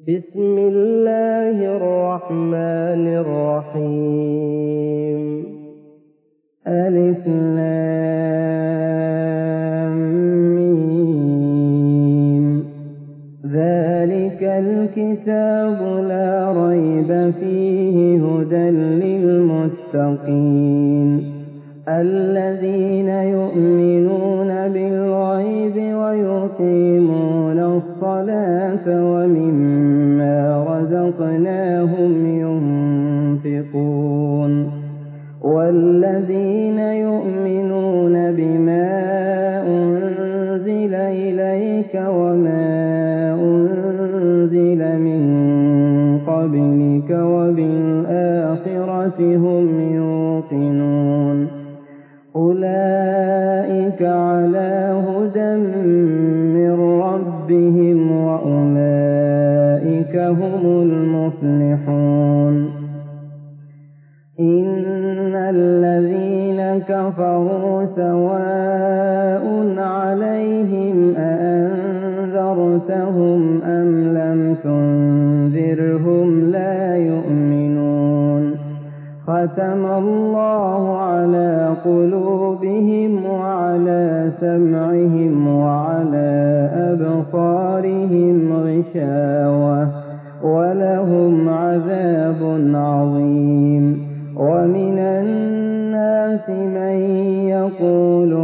بسم الله الرحمن الرحيم. ألف لام ميم. ذلك الكتاب لا ريب فيه هدى للمتقين الذين يؤمنون بالغيب ويقيمون الصلاة ومما رزقناهم ينفقون والذين يؤمنون بما أنزل إليك وما أنزل من قبلك وبالآخرة هم يوقنون أولئك على هدى من ربهم وأولئك هم المفلحون. إن الذين كفروا سواء عليهم أأنذرتهم أم لم تنذرهم لا يؤمنون ختم الله على قلوبهم وعلى سمعهم وعلى أبصارهم غشاوة ولهم عذاب عظيم. ومن الناس من يقول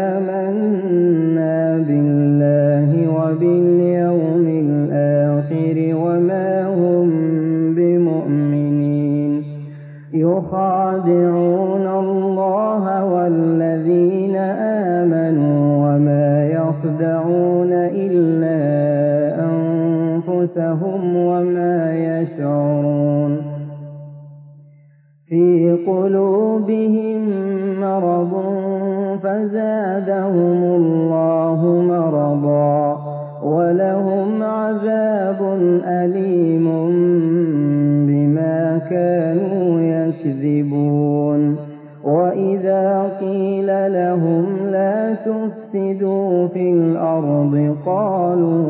آمنا بالله وباليوم الآخر وما هم بمؤمنين يخادعون الله والذين آمنوا وما يخدعون إلا أنفسهم وما يشعرون. في قلوبهم مرض فزادهم الله مرضا ولهم عذاب أليم بما كانوا يكذبون. وإذا قيل لهم لا تفسدوا في الأرض قالوا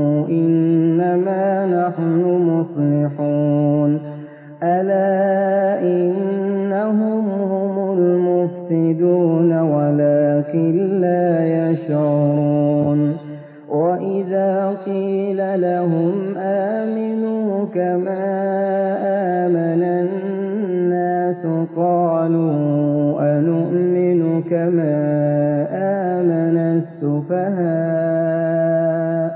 إنما نحن مصلحون ألا إنهم هم المفسدون ولكن لا يشعرون. وإذا قيل لهم آمنوا كما آمن الناس قالوا أنؤمن كما آمن السفهاء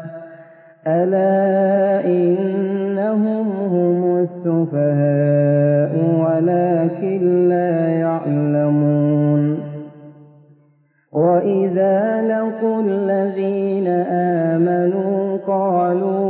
ألا إنهم هم السفهاء ولكن لا يعلمون. وإذا لقوا الذين آمنوا قالوا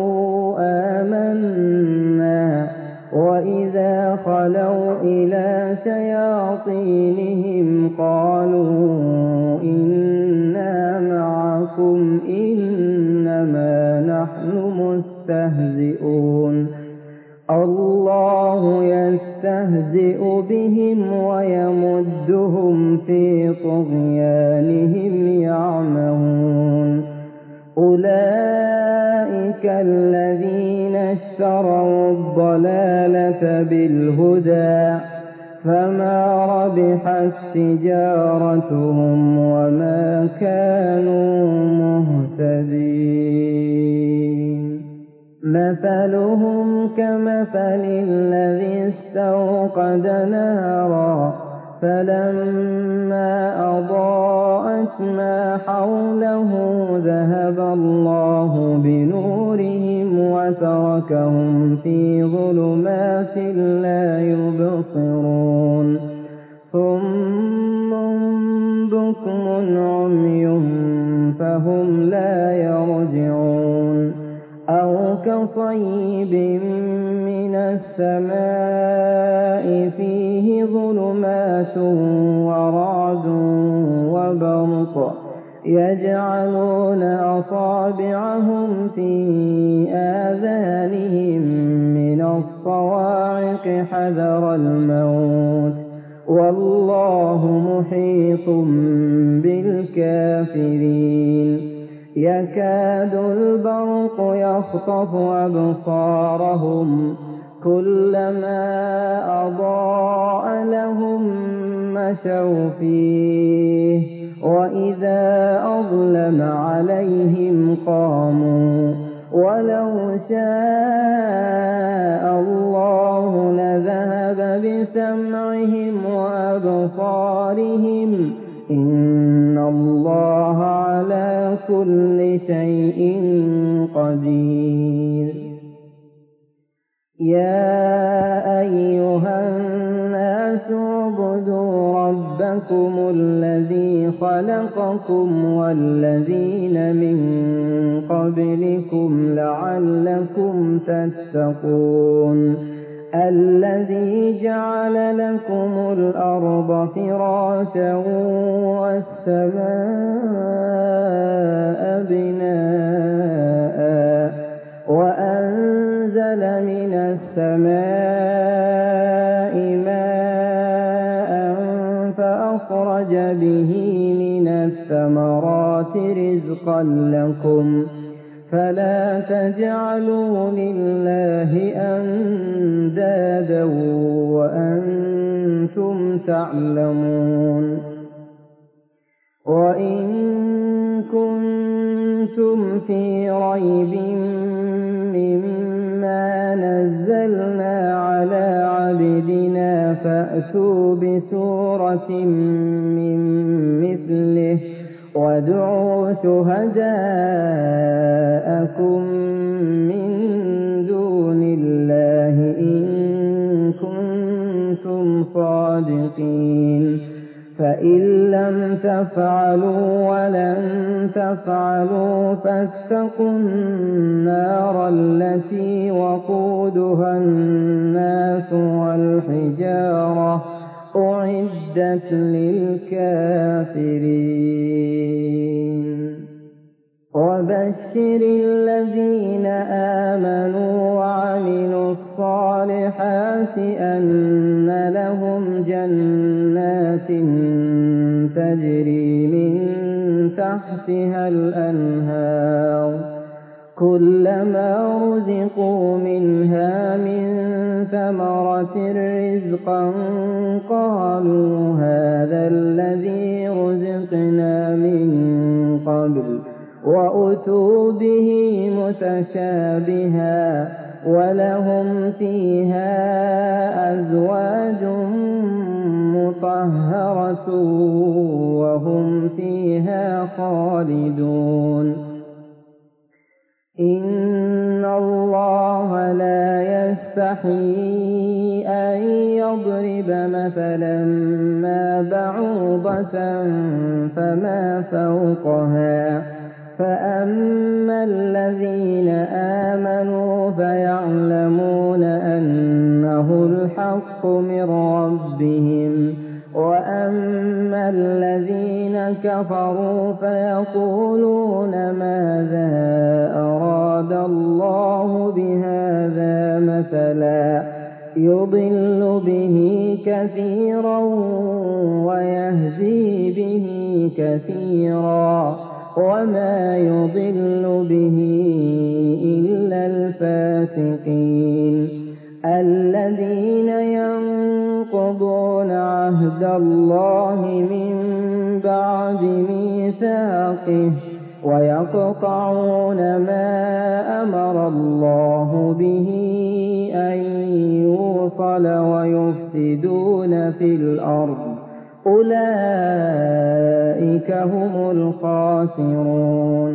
آمنا وإذا خلوا إلى شياطينهم قالوا إنا معكم إنما نحن مستهزئون. الله يستهزئ بهم ويمدهم في طغيانهم يعمهون. أولئك الذين اشتروا الضلالة بالهدى فما ربحت تجارتهم وما كانوا مهتدين. مثلهم كمثل الذي استوقد نارا فلما أضاءت ما حوله ذهب الله بنورهم وتركهم في ظلمات لا يبصرون. صم بكم عمي فهم لا يرجعون. أو كصيب من السماء فيه ظلمات ورعد وبرق يجعلون أصابعهم في آذانهم من الصواعق حذر الموت والله محيط بالكافرين. يكاد البرق يخطف أبصارهم كلما أضاء لهم مشوا فيه وإذا أظلم عليهم قاموا ولو شاء الله لذهب بسمعهم وأبصارهم إن الله على كل شيء قدير. يا أيها الناس اعبدوا ربكم الذي خلقكم والذين من قبلكم لعلكم تتقون الذي جعل لكم الأرض فراشا والسماء بناء وأنزل من السماء ماء فأخرج به من الثمرات رزقا لكم فلا تجعلوا لله أندادا وأنتم تعلمون. وإن كنتم في ريب مما نزلنا على عبدنا فأتوا بسورة من مثله وادعوا شهداءكم من دون الله إن كنتم صادقين فإن لم تفعلوا ولن تفعلوا فاتقوا النار التي وقودها الناس والحجارة أعدت للكافرين. وبشر الذين آمنوا وعملوا الصالحات أن لهم جنات تجري من تحتها الأنهار كلما رزقوا منها من ثمرة رزقا قالوا هذا الذي رزقنا من قبل وأتوا به متشابها ولهم فيها أزواج مطهرة وهم فيها خالدون. إن الله لا يستحيي أن يضرب مثلا ما بعوضة فما فوقها فأما الذين آمنوا فيعلمون أنه الحق من ربهم وأما الذين كفروا فيقولون ماذا أراد الله بهذا مثلا يضل به كثيرا ويهدي به كثيرا وما يضل به إلا الفاسقين الذين ينقضون عهد الله من بعد ميثاقه ويقطعون ما أمر الله به أن يوصل ويفسدون في الأرض أولئك هم الخاسرون.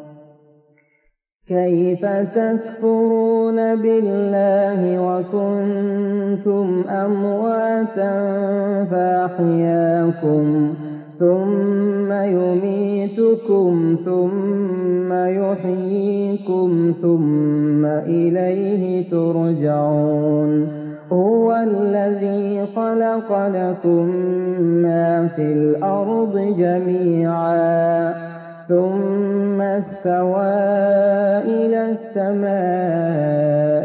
كيف تكفرون بالله وكنتم أمواتا فأحياكم ثم يميتكم ثم يحييكم ثم إليه ترجعون. هو الذي خلق لكم ما في الأرض جميعا ثم استوى إلى السماء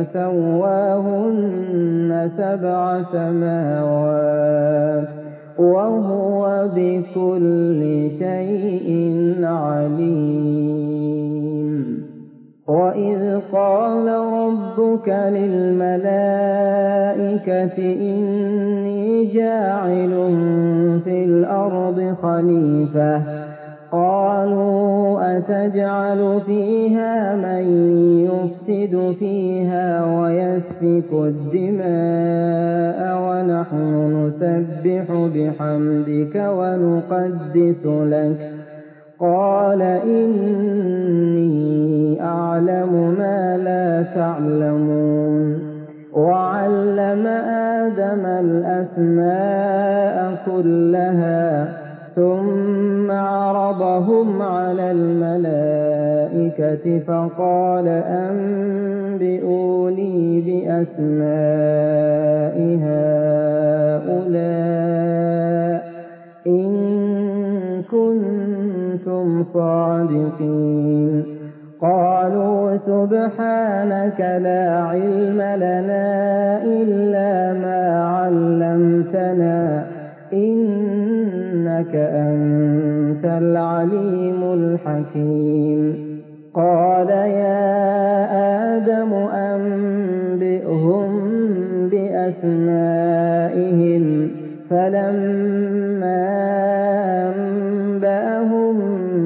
فسواهن 7 سماوات وهو بكل شيء عليم. وإذ قال ربك للملائكة إني جاعل في الأرض خليفة قالوا أتجعل فيها من يفسد فيها ويسفك الدماء ونحن نسبح بحمدك ونقدس لك قال إني أعلم ما لا تعلمون وعلم آدم الأسماء كلها ثم عرضهم على الملائكة فقال أنبئوني بأسماء هؤلاء إن كنتم صادقين قالوا سبحانك لا علم لنا إلا ما علمتنا إنك أنت العليم الحكيم قال يا آدم أنبئهم بأسمائهم فلما أنبأهم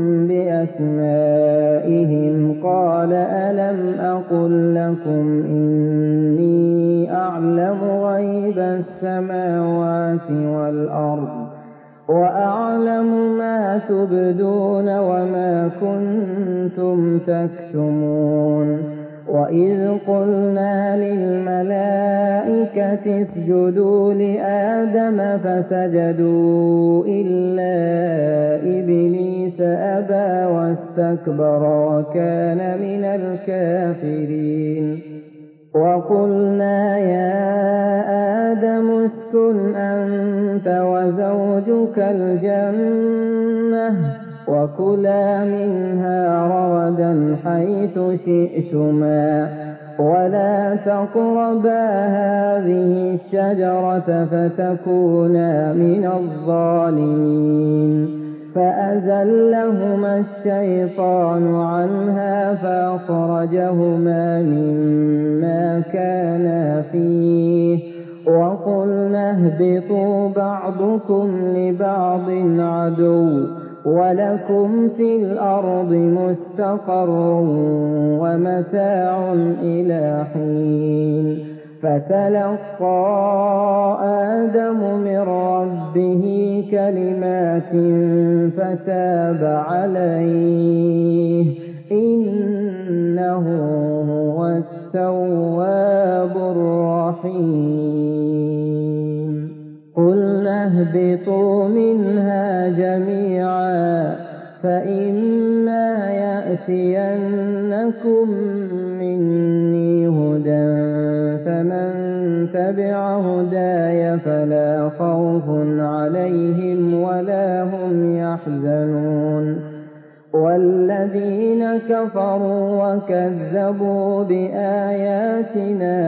بأسمائهم قال ألم أقل لكم إني أعلم غيب السماوات والأرض وأعلم ما تبدون وما كنتم تكتمون وإذ قلنا للملائكة اسجدوا لآدم فسجدوا إلا إبليس أبى واستكبر وكان من الكافرين وقلنا يا آدم اسكن أنت وزوجك الجنة وكلا منها رغدا حيث شئتما ولا تقربا هذه الشجرة فتكونا من الظالمين فأزلهما الشيطان عنها فأخرجهما مما كانا فيه وقلنا اهبطوا بعضكم لبعض عدو ولكم في الأرض مستقر ومتاع إلى حين فتلقى آدم من ربه كلمات فتاب عليه إنه هو التواب الرحيم قلنا اهبطوا منها جميعا فإما يأتينكم مني هدى فمن تبع هداي فلا خوف عليهم ولا هم يحزنون والذين كفروا وكذبوا بآياتنا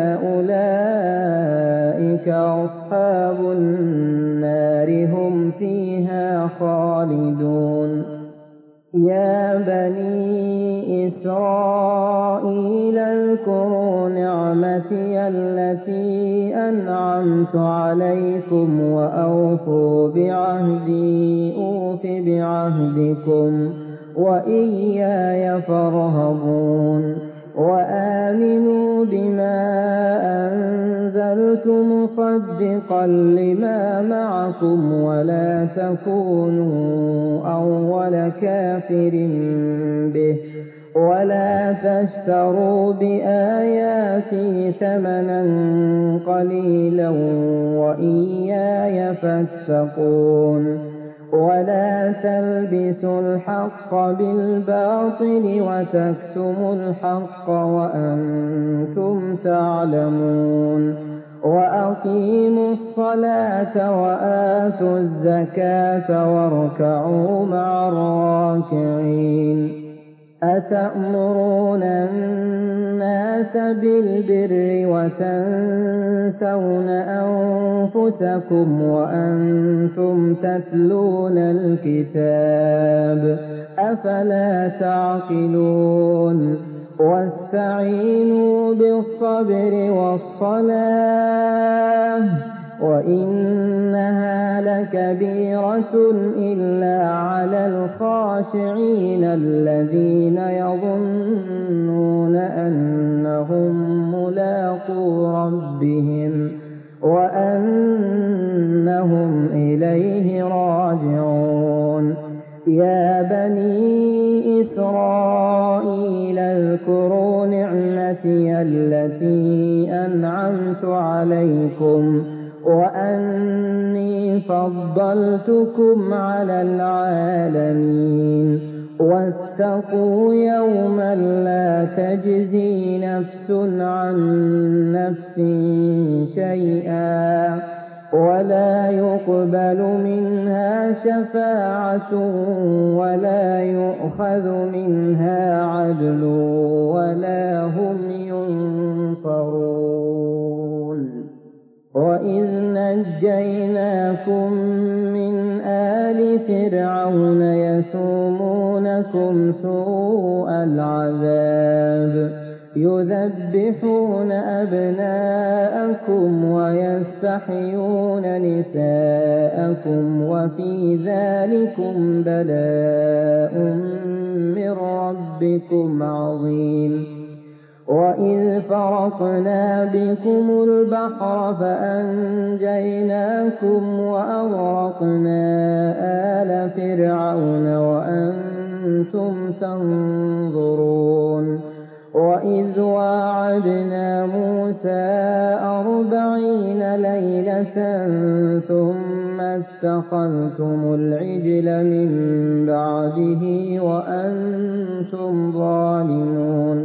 أولئك أصحاب النار هم فيها خالدون يا بني إسرائيل اذكروا نعمتي التي أنعمت عليكم وأوفوا بعهدي أوف بعهدكم وإياي فارهبون وآمنوا بما أنزلت مصدقا لما معكم ولا تكونوا أول كافر به ولا تشتروا بآياتي ثمنا قليلا وإياي فاتقون ولا تلبسوا الحق بالباطل وتكتموا الحق وأنتم تعلمون وأقيموا الصلاة وآتوا الزكاة واركعوا مع الراكعين أتأمرون الناس بالبر وتنسون أنفسكم وأنتم تتلون الكتاب أفلا تعقلون واستعينوا بالصبر والصلاة وإنها لكبيرة إلا على الخاشعين الذين يظنون أنهم ملاقو ربهم وأنهم إليه راجعون. يا بني إسرائيل اذكروا نعمتي التي أنعمت عليكم وأني فضلتكم على العالمين. واتقوا يوما لا تجزي نفس عن نفس شيئا ولا يقبل منها شفاعة ولا يؤخذ منها عدل ولا هم ينصرون. وإذ نجيناكم من آل فرعون يسومونكم سوء العذاب يذبحون أبناءكم ويستحيون نساءكم وفي ذلكم بلاء من ربكم عظيم. وإذ فرقنا بكم البحر فأنجيناكم وأغرقنا آل فرعون وأنتم تنظرون. وإذ واعدنا موسى 40 ليلة ثم اتخذتم العجل من بعده وأنتم ظالمون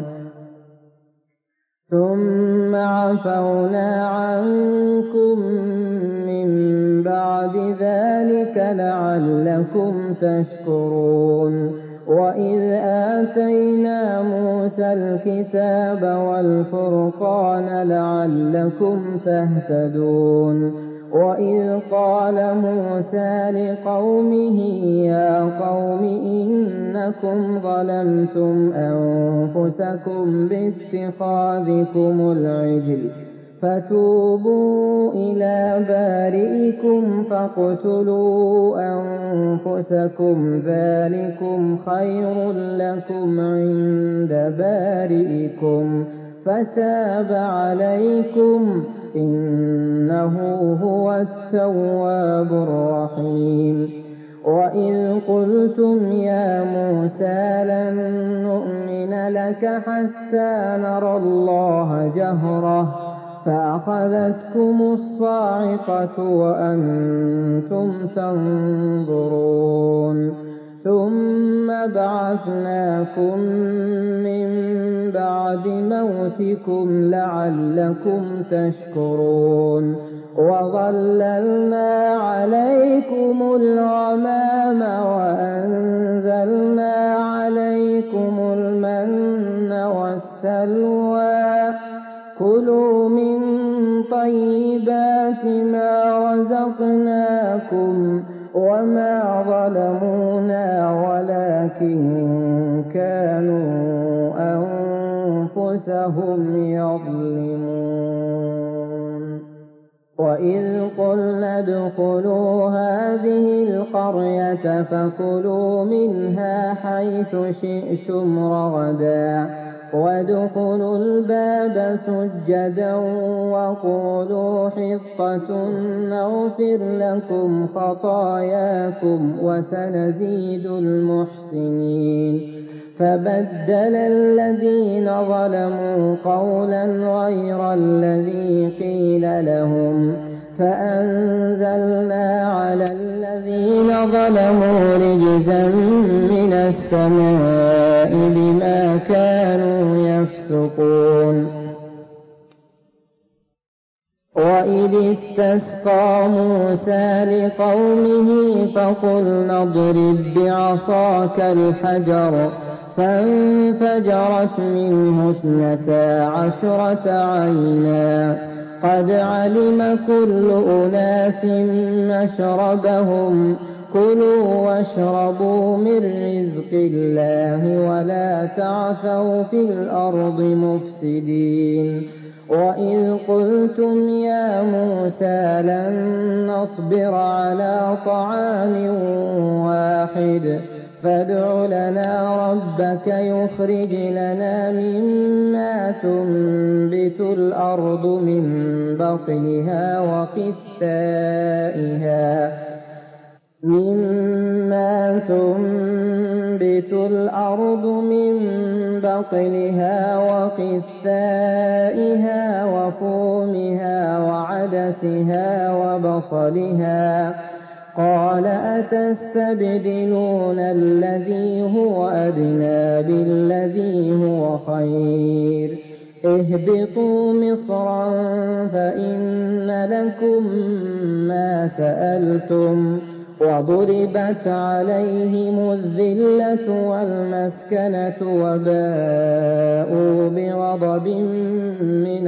ثم عفونا عنكم من بعد ذلك لعلكم تشكرون. وإذ آتينا موسى الكتاب والفرقان لعلكم تهتدون. وإذ قال موسى لقومه يا قوم إنكم ظلمتم أنفسكم باتخاذكم العجل فتوبوا إلى بارئكم فاقتلوا أنفسكم ذلكم خير لكم عند بارئكم فتاب عليكم إنه هو التواب الرحيم. وإذ قلتم يا موسى لن نؤمن لك حتى نرى الله جهرة فأخذتكم الصاعقة وأنتم تنظرون. ثم بعثناكم من بعد موتكم لعلكم تشكرون. وظللنا عليكم الغمام وأنزلنا عليكم المن والسلوى كلوا من طيبات ما رزقناكم وما ظلمونا ولكن كانوا أنفسهم يظلمون. وإذ قلنا ادخلوا هذه القرية فكلوا منها حيث شئتم رغدا وادخلوا الباب سجدا وقولوا حطة نغفر لكم خطاياكم وسنزيد المحسنين. فبدل الذين ظلموا قولا غير الذي قيل لهم فأنزلنا على الذين ظلموا رجزا من السماء بما كانوا يفسقون. وإذ استسقى موسى لقومه فقلنا اضرب بعصاك الحجر فانفجرت منه 12 عينا قد علم كل أناس مشربهم كلوا واشربوا من رزق الله ولا تعثوا في الأرض مفسدين وإذ قلتم يا موسى لن نصبر على طعام واحد فادع لنا ربك يخرج لنا مما تنبت الأرض من بقلها وقثائها وفومها وعدسها وبصلها قال أتستبدلون الذي هو أدنى بالذي هو خير اهبطوا مصرا فإن لكم ما سألتم وضربت عليهم الذلة والمسكنة وباءوا بغضب من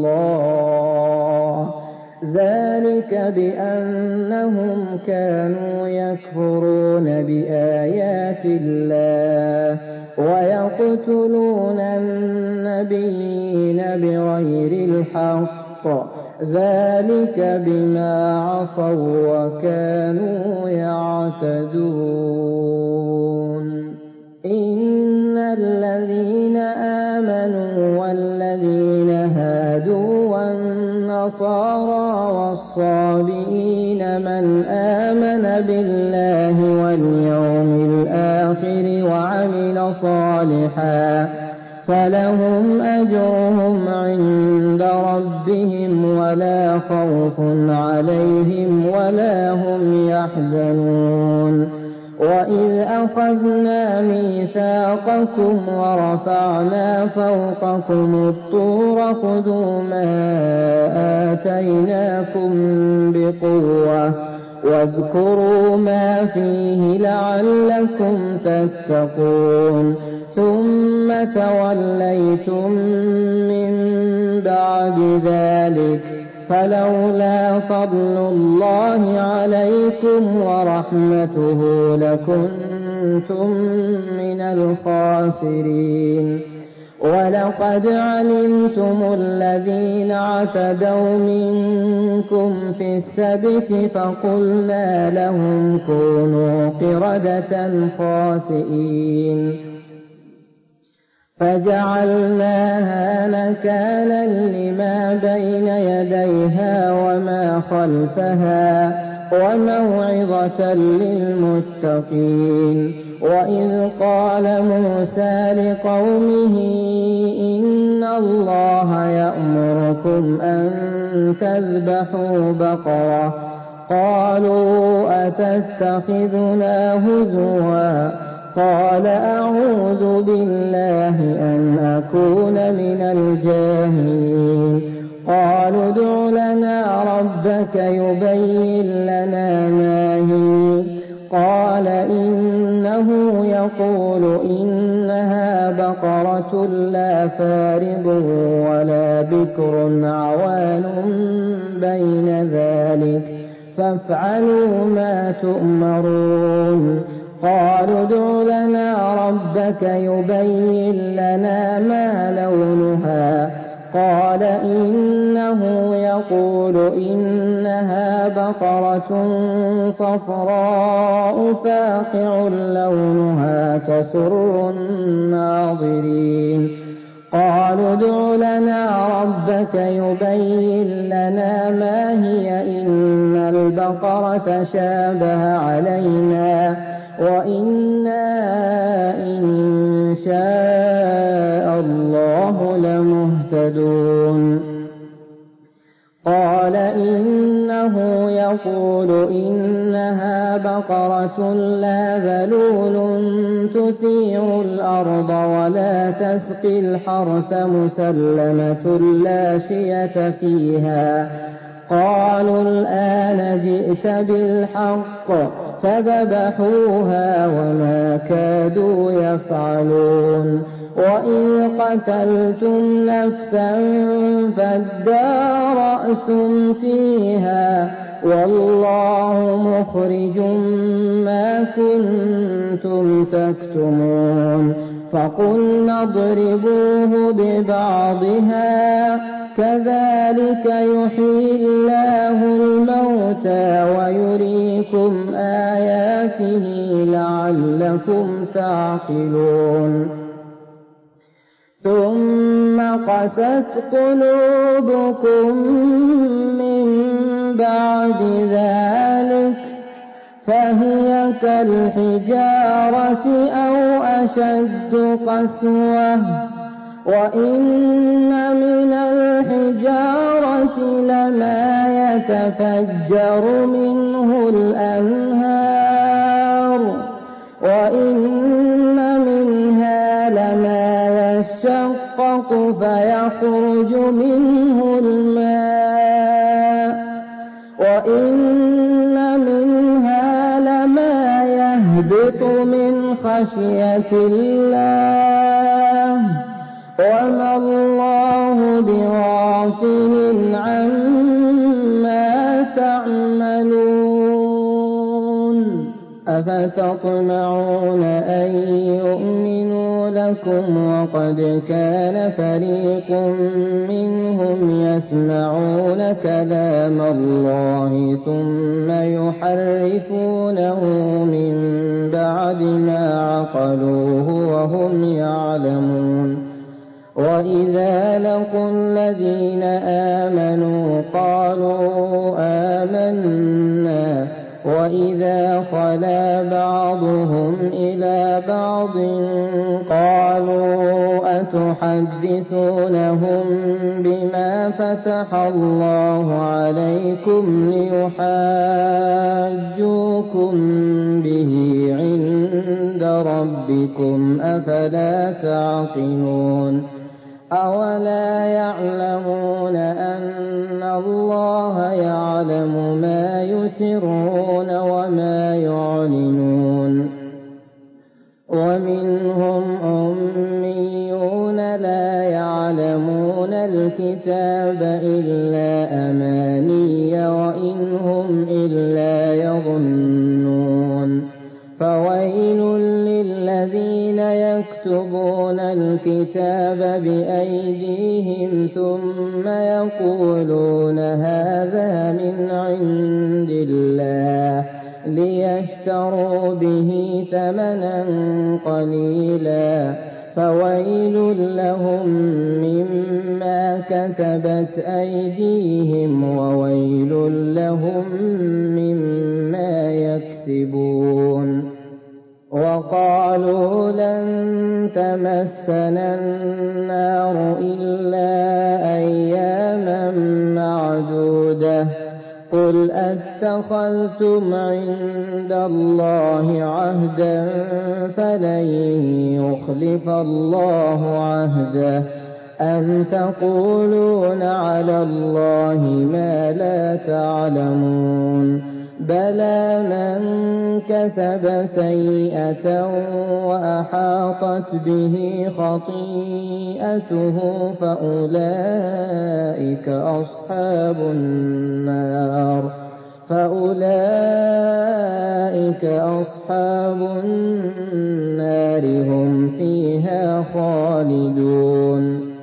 الله ذلك بأنهم كانوا يكفرون بآيات الله ويقتلون النبيين بغير الحق ذلك بما عصوا وكانوا يعتدون إن الذين آمنوا والذين هادوا والنصارى والصابئين من آمن بالله واليوم الآخر وعمل صالحا فلهم أجرهم عند ربهم ولا خوف عليهم ولا هم يحزنون وإذ أخذنا ميثاقكم ورفعنا فوقكم الطور خذوا ما آتيناكم بقوة واذكروا ما فيه لعلكم تتقون ثم توليتم من بعد ذلك فلولا فضل الله عليكم ورحمته لكنتم من الخاسرين ولقد علمتم الذين اعتدوا منكم في السبت فقلنا لهم كونوا قردة خاسئين فجعلناها نكالا لما بين يديها وما خلفها وموعظة للمتقين وإذ قال موسى لقومه إن الله يأمركم أن تذبحوا بقرة قالوا أتتخذنا هزوا قال أعوذ بالله أن أكون من الجاهلين قالوا ادع لنا ربك يبين لنا ما هي قال إنه يقول إنها بقرة لا فارض ولا بكر عوان بين ذلك فافعلوا ما تؤمرون قالوا ادع لنا ربك يبين لنا ما لونها قال إنه يقول إنها بقرة صفراء فاقع لونها تسر الناظرين قالوا ادع لنا ربك يبين لنا ما هي إن البقرة شابه علينا وإنا إن شاء الله لمهتدون قال إنه يقول إنها بقرة لا ذلول تثير الأرض ولا تسقي الحرث مسلمة لا شية فيها قالوا الآن جئت بالحق فذبحوها وما كادوا يفعلون وإذ قتلتم نفسا فادارأتم فيها والله مخرج ما كنتم تكتمون فقلنا اضربوه ببعضها كذلك يحيي الله الموتى ويريكم آياته لعلكم تعقلون ثم قست قلوبكم من بعد ذلك فهي كالحجارة أو أشد قسوة وإن من الحجارة لما يتفجر منه الأنهار وإن منها لما يشقق فيخرج منه الماء وإن منها لما يهبط من خشية الله وما الله بغافل عما تعملون أفتطمعون أن يؤمنوا لكم وقد كان فريق منهم يسمعون كلام الله ثم يحرفونه من بعد ما عقلوه وهم يعلمون وإذا لقوا الذين آمنوا قالوا آمنا وإذا خلا بعضهم إلى بعض قالوا أتحدثونهم بما فتح الله عليكم ليحاجوكم به عند ربكم أفلا تعقلون أولا يعلمون أن الله يعلم ما يسرون وما يعلنون ومنهم أميون لا يعلمون الكتاب إلا أماني وإن هم إلا يظنون فويل للذين يكتبون الكتاب بأيديهم ثم يقولون هذا من عند الله ليشتروا به ثمنا قليلا فويل لهم مما كتبت أيديهم وويل لهم مما يكسبون وقالوا لن تمسنا النار إلا أياما معدودة قل أتخذتم عند الله عهدا فلن يخلف الله عهده أم تقولون على الله ما لا تعلمون بلى من كسب سيئة وأحاطت به خطيئته فأولئك أصحاب النار هم فيها خالدون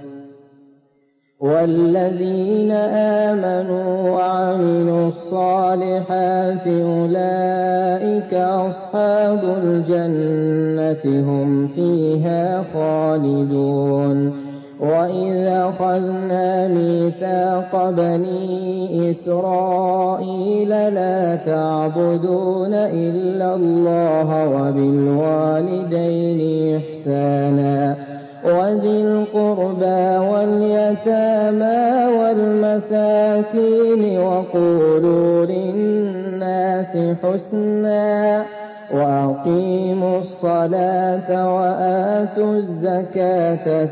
والذين آمنوا وعملوا الصالحات أولئك أصحاب الجنة هم فيها خالدون وإذا أخذنا ميثاق بني إسرائيل لا تعبدون إلا الله وبالوالدين إحسانا وذي القربى واليتامى والمساكين وقولوا للناس حسنا وأقيموا الصلاة وآتوا الزكاة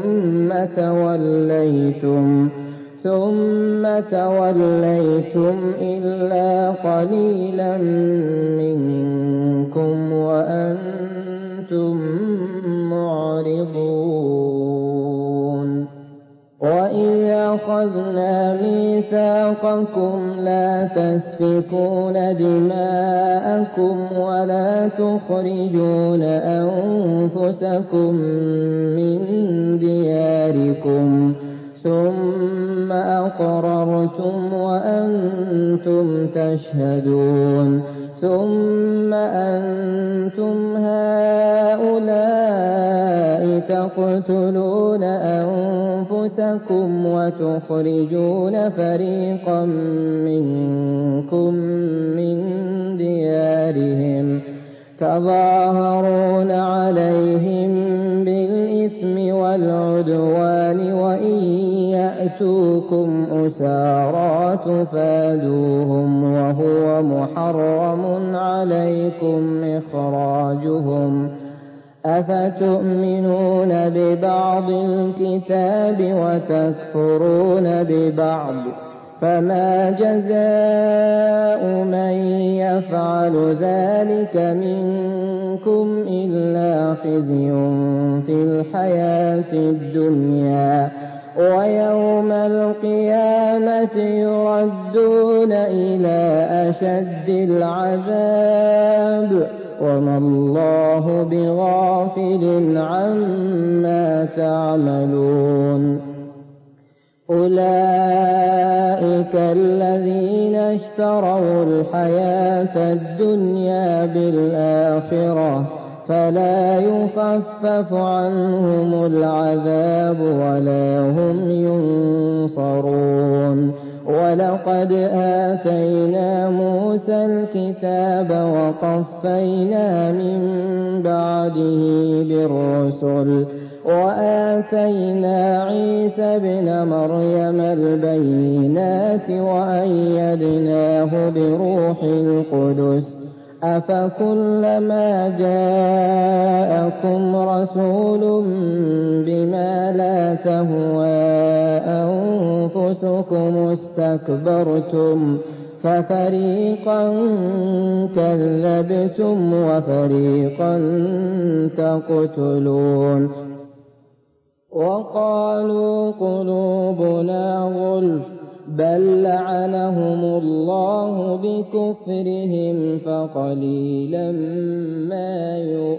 ثم توليتم إلا قليلا منكم وأنتم معرضون وإذا أخذنا ميثاقكم لا تسفكون دماءكم ولا تخرجون أنفسكم من دياركم ثم أقررتم وأنتم تشهدون ثم أنتم هؤلاء تقتلون أنفسكم وتخرجون فريقا منكم من ديارهم تظاهرون عليهم بالإثم والعدوان وإن يأتوكم أسارى تفادوهم وهو محرم عليكم إخراجهم أفتؤمنون ببعض الكتاب وتكفرون ببعض فما جزاء من يفعل ذلك منكم إلا خزي في الحياة الدنيا ويوم القيامة يردون إلى أشد العذاب وما الله بغافل عما تعملون أولئك الذين اشتروا الحياة الدنيا بالآخرة فلا يخفف عنهم العذاب ولا هم ينصرون ولقد آتينا موسى الكتاب وقفينا من بعده بالرسل وآتينا عيسى ابن مريم البينات وأيدناه بروح القدس أفكلما جاءكم رسول بما لا تهوى أنفسكم استكبرتم ففريقا كذبتم وفريقا تقتلون وقالوا قلوبنا غلف بل لعنهم الله بكفرهم فقليلا ما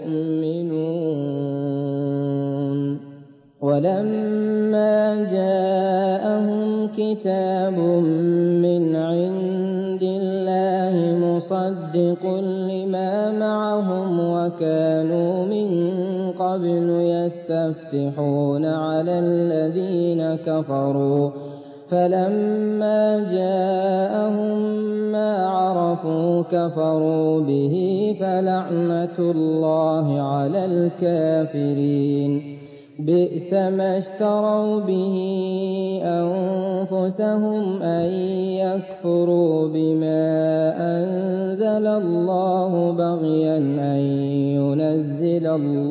يؤمنون ولما جاءهم كتاب من عند الله مصدق لما معهم وكانوا من قبل يستفتحون على الذين كفروا فلما جاءهم ما عرفوا كفروا به فلعنة الله على الكافرين بئس ما اشتروا به أنفسهم أن يكفروا بما أنزل الله بغيا أن ينزل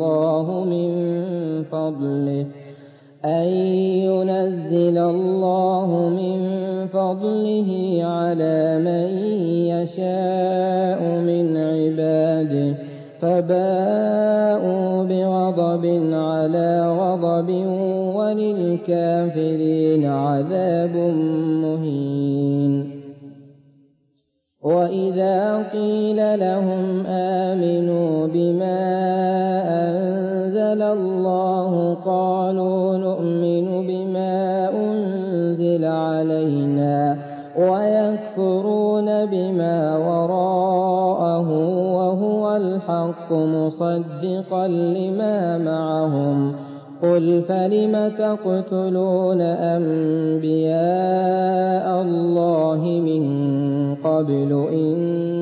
الله من فضله على من يشاء من عباده فباءوا بغضب على غضب وللكافرين عذاب مهين وإذا قيل لهم آمنوا بما أنزل الله قالوا نؤمن بما أنزل علينا ويكفرون بما وراءه وهو الحق مصدقا لما معهم قل فلم تقتلون أنبياء الله من قبل إن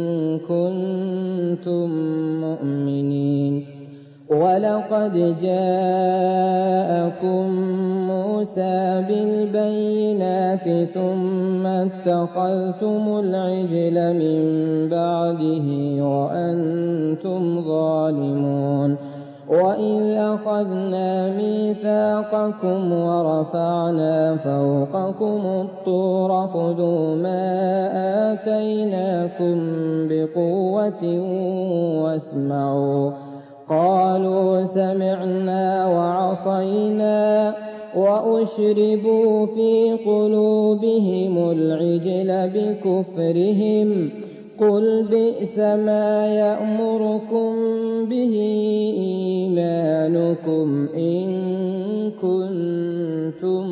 كنتم مؤمنين ولقد جاءكم موسى بالبينات ثم اتخذتم العجل من بعده وأنتم ظالمون وإذ أخذنا ميثاقكم ورفعنا فوقكم الطور خذوا ما آتيناكم بقوة واسمعوا قالوا سمعنا وعصينا وأشربوا في قلوبهم العجل بكفرهم قل بئس ما يأمركم به إيمانكم إن كنتم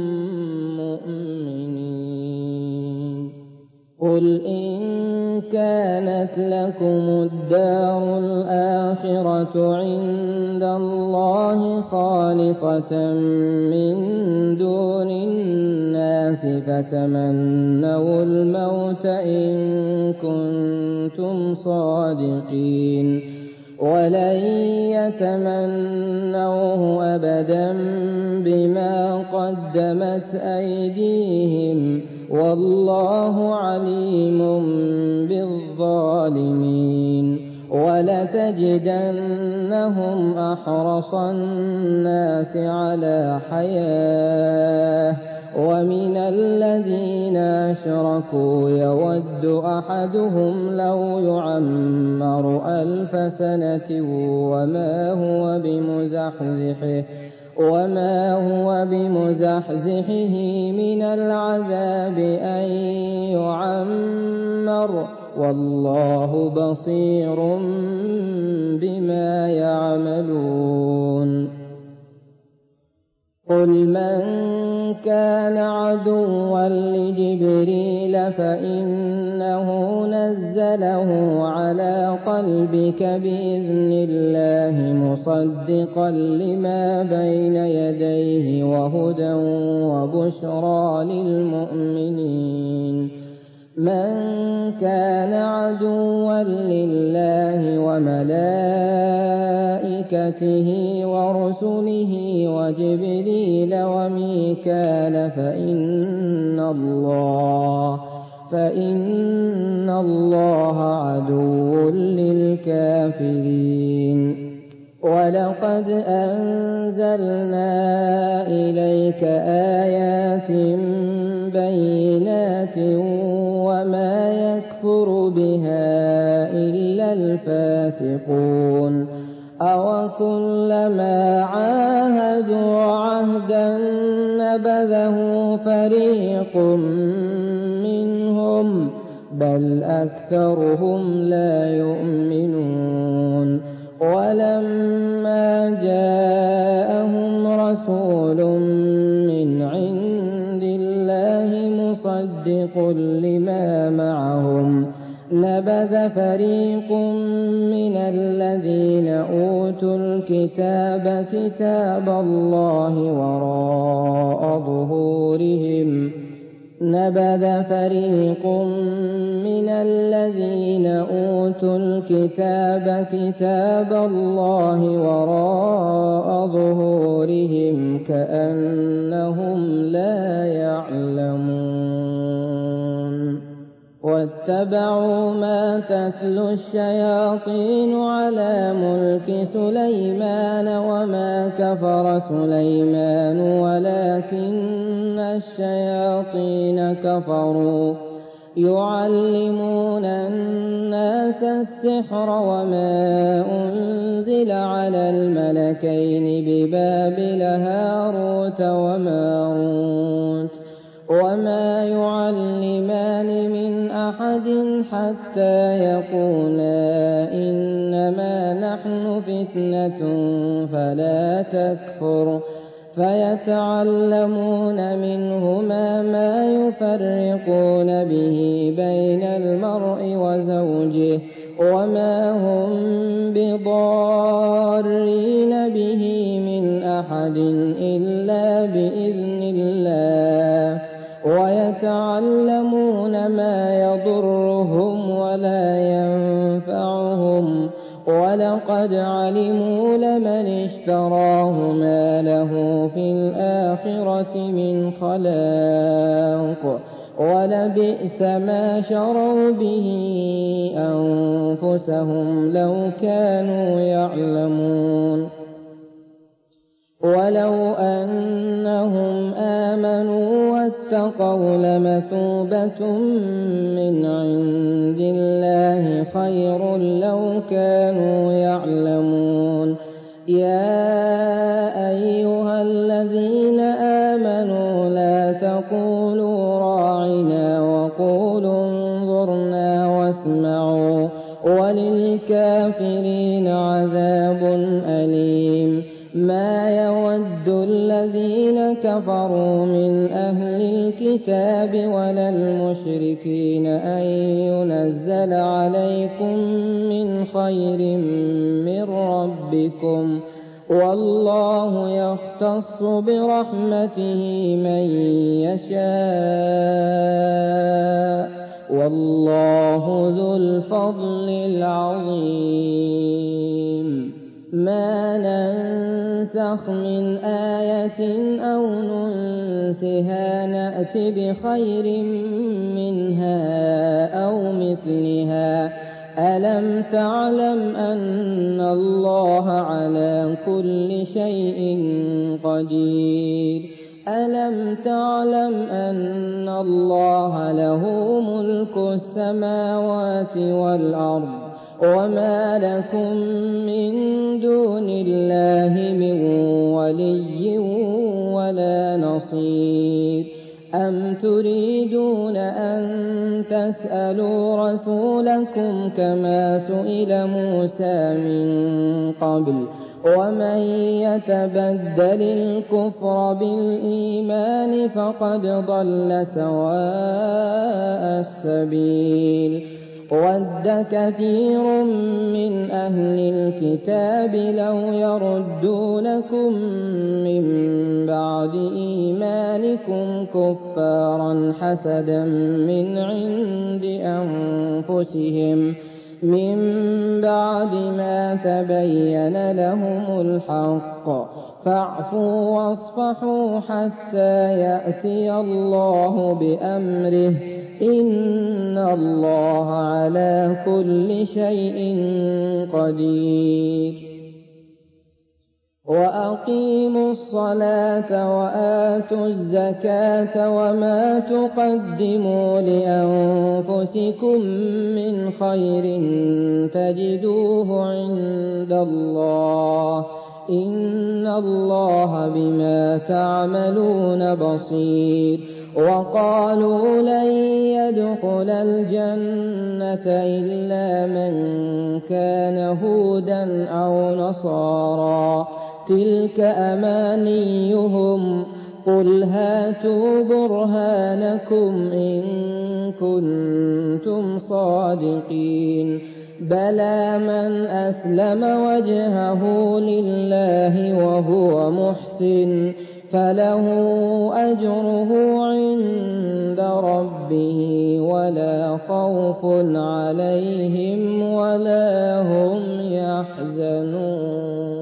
مؤمنين قل إن كانت لكم الدار الآخرة عند الله خالصة من دون الناس فتمنوا الموت إن كنتم صادقين ولن يتمنوه أبدا بما قدمت أيديهم والله عليم بالظالمين ولتجدنهم أحرص الناس على حياة ومن الذين أشركوا يود أحدهم لو يعمر 1000 سنة وما هو بمزحزحه من العذاب أن يعمر والله بصير بما يعملون قل من كان عدوا لجبريل فإنه نزله على قلبك بإذن الله مصدقا لما بين يديه وهدى وبشرى للمؤمنين من كان عدوا لله وملائكته ورسله وجبريل وميكال فإن الله عدو للكافرين ولقد أنزلنا إليك آيات بينات وما يكفر بها إلا الفاسقون أوكلما عاهدوا عهدا نبذه فريق منهم بل أكثرهم لا يؤمنون ولما جاءهم رسول من عند الله مصدق لما معهم نبذ فريق من الذين أوتوا الكتاب كتاب الله وراء ظهورهم نبذ فريق من الذين أوتوا الكتاب كتاب الله وراء ظهورهم كأنهم لا يعلمون واتبعوا ما تتلو الشياطين على ملك سليمان وما كفر سليمان ولكن الشياطين كفروا يعلمون الناس السحر وما أنزل على الملكين ببابل هاروت وماروت وما يعلمان من أحد حتى يقولا إنما نحن فتنة فلا تكفر فيتعلمون منهما ما يفرقون به بين المرء وزوجه وما هم بضارين به من أحد إلا بإذن الله ويتعلمون ما يضرهم ولا ينفعهم ولقد علموا لمن اشتراه ما له في الآخرة من خلاق ولبئس ما شروا به أنفسهم لو كانوا يعلمون ولو أنهم آمنوا واتقوا لمثوبة من عند الله خير لو كانوا يعلمون يا أيها الذين الكافرين عذاب أليم ما يود الذين كفروا من أهل الكتاب ولا المشركين أن ينزل عليكم من خير من ربكم والله يختص برحمته من يشاء والله ذو الفضل العظيم ما ننسخ من آية أو ننسها نأت بخير منها أو مثلها ألم تعلم أن الله على كل شيء قدير ألم تعلم أن الله له ملك السماوات والأرض وما لكم من دون الله من ولي ولا نصير أم تريدون أن تسألوا رسولكم كما سئل موسى من قبل ومن يتبدل الكفر بالإيمان فقد ضل سواء السبيل ود كثير من أهل الكتاب لو يردونكم من بعد إيمانكم كفارا حسدا من عند أنفسهم من بعد ما تبين لهم الحق فاعفوا واصفحوا حتى يأتي الله بأمره إن الله على كل شيء قدير وأقيموا الصلاة وآتوا الزكاة وما تقدموا لأنفسكم من خير تجدوه عند الله إن الله بما تعملون بصير وقالوا لن يدخل الجنة إلا من كان هودا أو نصارى تلك أمانيهم قل هاتوا برهانكم إن كنتم صادقين بلى من أسلم وجهه لله وهو محسن فله أجره عند ربه ولا خوف عليهم ولا هم يحزنون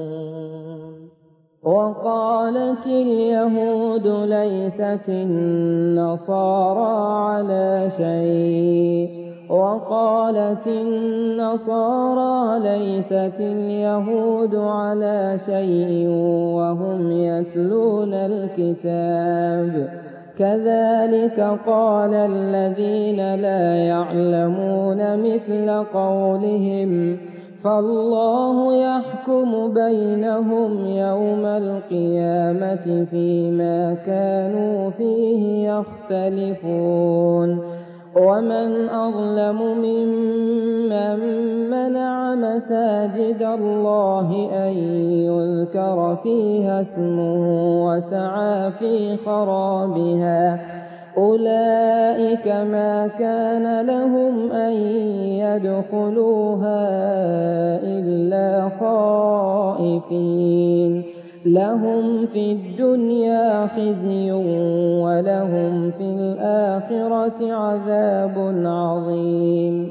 وقالت اليهود ليست النصارى على شيء وقالت النصارى ليست اليهود على شيء وهم يتلون الكتاب كذلك قال الذين لا يعلمون مثل قولهم فالله يحكم بينهم يوم القيامة فيما كانوا فيه يختلفون ومن أظلم ممن منع مساجد الله أن يذكر فيها اسمه وسعى في خرابها أولئك ما كان لهم أن يدخلوها إلا خائفين لهم في الدنيا خزي ولهم في الآخرة عذاب عظيم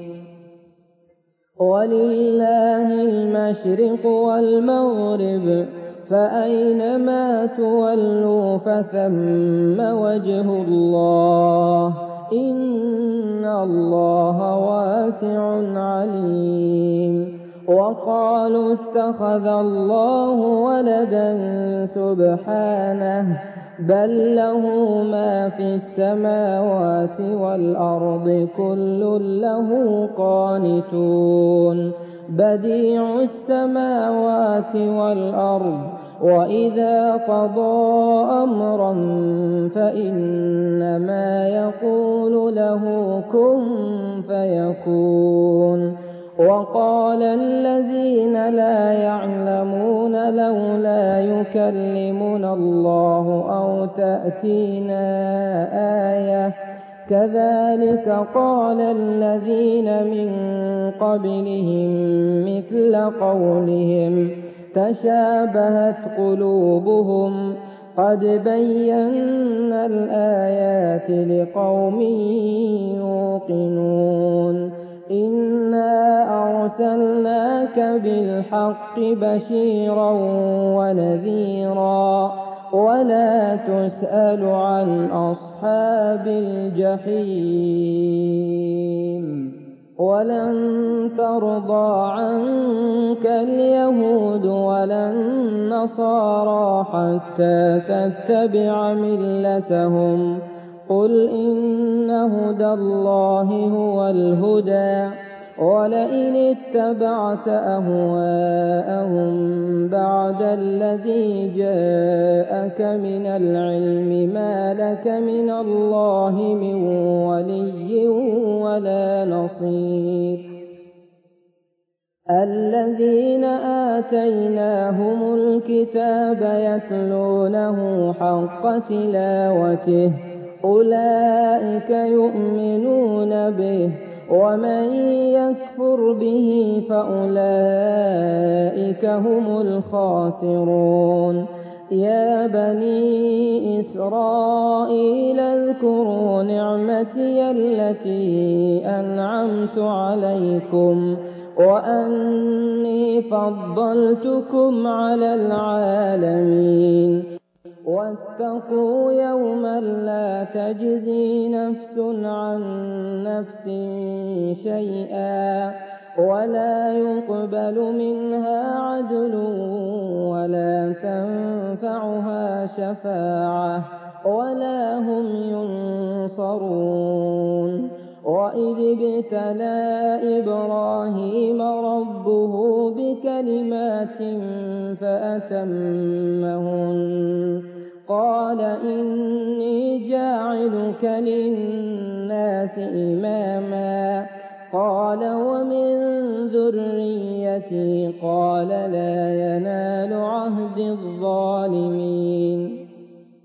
ولله المشرق والمغرب فأينما تولوا فثم وجه الله إن الله واسع عليم وقالوا اتخذ الله ولدا سبحانه بل له ما في السماوات والأرض كل له قانتون بديع السماوات والأرض وإذا قضى أمرا فإنما يقول له كن فيكون وقال الذين لا يعلمون لولا يكلمنا الله أو تأتينا آية كذلك قال الذين من قبلهم مثل قولهم تشابهت قلوبهم قد بينا الآيات لقوم يوقنون إنا أرسلناك بالحق بشيرا ونذيرا ولا تسأل عن أصحاب الجحيم ولن ترضى عنك اليهود ولا النصارى حتى تتبع ملتهم قل إن هدى الله هو الهدى ولئن اتبعت أهواءهم بعد الذي جاءك من العلم ما لك من الله من ولي ولا نصير الذين آتيناهم الكتاب يتلونه حق تلاوته أولئك يؤمنون به ومن يكفر به فأولئك هم الخاسرون يا بني إسرائيل اذكروا نعمتي التي أنعمت عليكم وأني فضلتكم على العالمين واتقوا يوما لا تجزي نفس عن نفس شيئا ولا يقبل منها عدل ولا تنفعها شفاعة ولا هم ينصرون وإذ ابتلى إبراهيم ربه بكلمات فأتمهن قال إني جاعلك للناس إماما قال ومن ذريتي قال لا ينال عهد الظالمين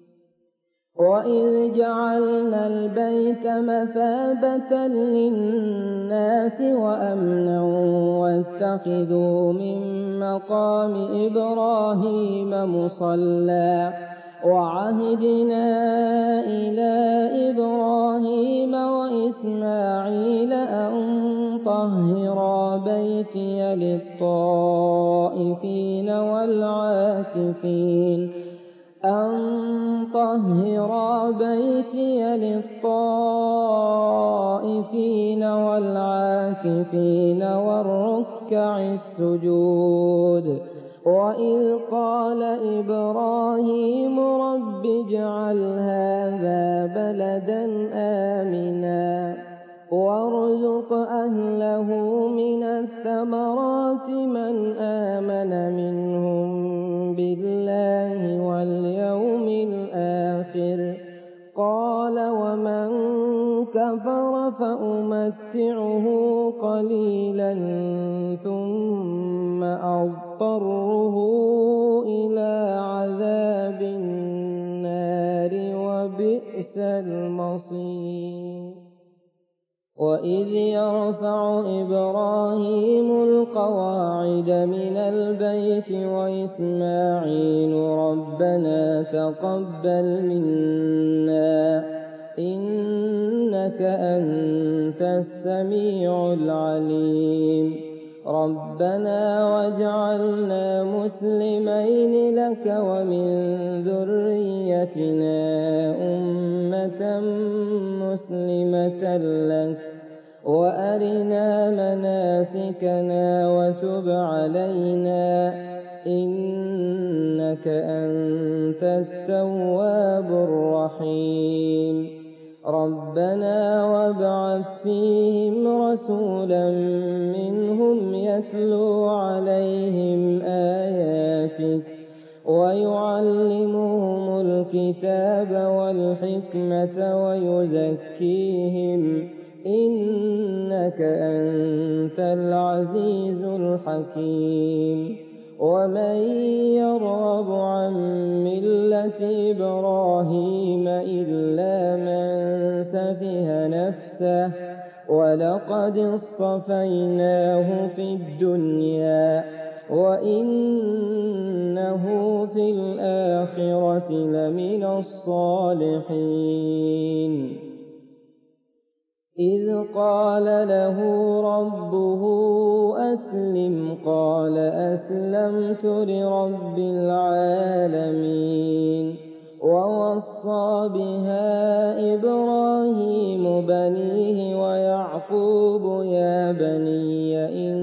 وإذ جعلنا البيت مثابة للناس وأمنا واتخذوا من مقام إبراهيم مصلى وعهدنا إلى إبراهيم وإسماعيل أن طهرا بيتي للطائفين والعاكفين والركع السجود وإذ قال إبراهيم رب اجعل هذا بلدا آمنا وارزق أهله من الثمرات من آمن منهم بالله واليوم الآخر قال ومن كفر فأمتعه قليلا ثم أضطره إلى عذاب النار وبئس المصير وإذ يرفع إبراهيم القواعد من البيت وإسماعيل ربنا تقبل منا إنك أنت السميع العليم ربنا واجعلنا مسلمين لك ومن ذريتنا أمة مسلمة لك وأرنا مناسكنا وتب علينا إنك أنت التواب الرحيم ربنا وابعث فيهم رسولا منهم يتلو عليهم آياتك ويعلمهم الكتاب والحكمة ويزكيهم إنك أنت العزيز الحكيم ومن يرغب عن ملة إبراهيم إلا من سفه نفسه ولقد اصطفيناه في الدنيا وإنه في الآخرة لمن الصالحين إذ قال له ربه أسلم قال أسلمت لرب العالمين ووصى بها إبراهيم بنيه ويعقوب يا بني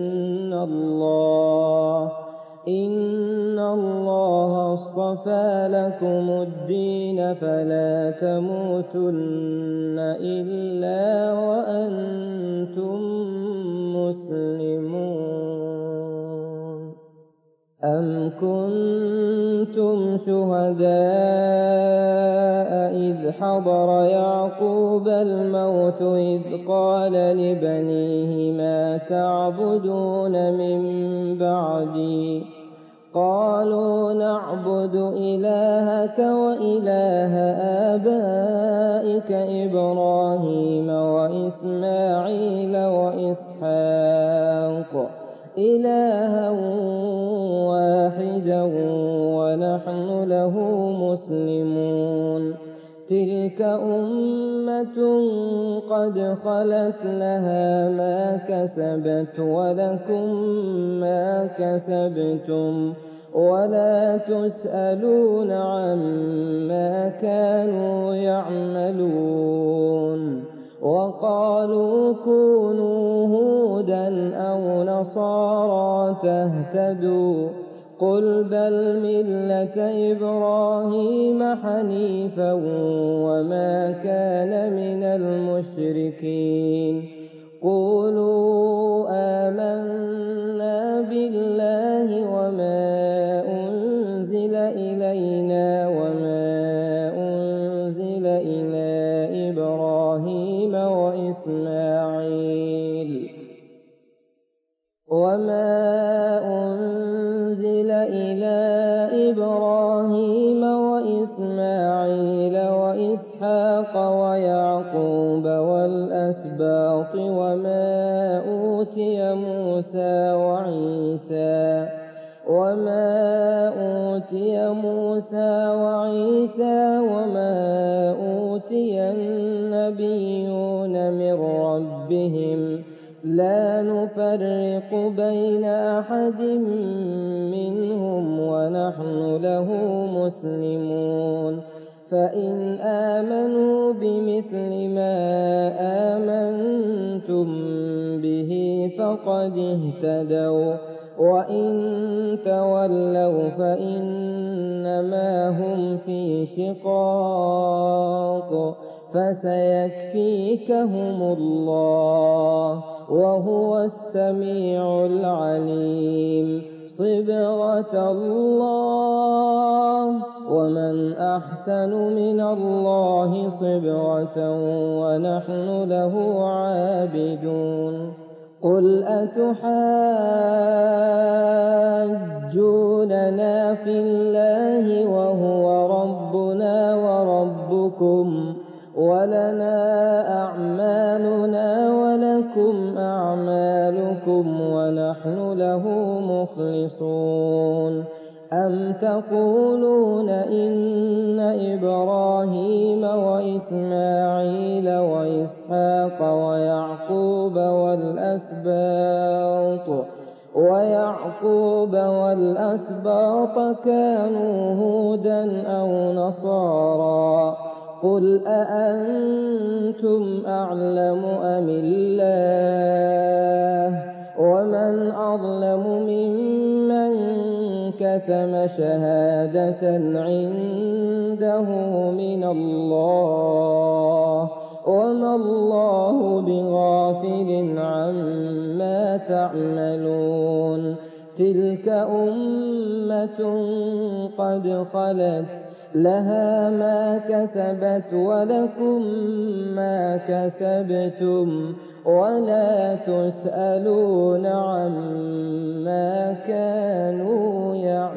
إن الله اصطفى لكم الدين فلا تموتن إلا وأنتم مسلمون أم كنتم شهداء إذ حضر يعقوب الموت إذ قال لبنيه ما تعبدون من بعدي قالوا نعبد إلهك وإله آبائك إبراهيم وإسماعيل وإسحاق إلها واحدا ونحن له مسلمون تلك أمة قد خلت لها ما كسبت ولكم ما كسبتم ولا تسألون عما كانوا يعملون وقالوا كونوا هودا أو نصارى تهتدوا قل بل ملة إبراهيم حنيفا وما كان من المشركين قولوا آمنا بالله وما أنزل إلينا وما أنزل إلى إبراهيم وإسماعيل وإسحاق ويعقوب والأسباط وما أوتي موسى وعيسى وما أوتي النبيون من ربهم لا نفرق بين أحد منهم ونحن له مسلمون فإن آمنوا بمثل ما آمنتم به فقد اهتدوا وإن تولوا فإنما هم في شقاق فسيكفيكهم الله وهو السميع العليم صبغة الله ومن أحسن من الله صبغة ونحن له عابدون قل أتحاجوننا في الله وهو ربنا وربكم ولنا أعمالنا ولكم أعمالكم ونحن له مخلصون أم تقولون إن إبراهيم وإسماعيل وإسحاق ويعقوب والأسباط كانوا هودا أو نصارى قل أأنتم أعلم أم الله ومن أظلم ممن كتم شهادة عنده من الله وما الله بغافل عما تعملون تلك أمة قد خلت لها ما كسبت ولكم ما كسبتم ولا تسألون عما كانوا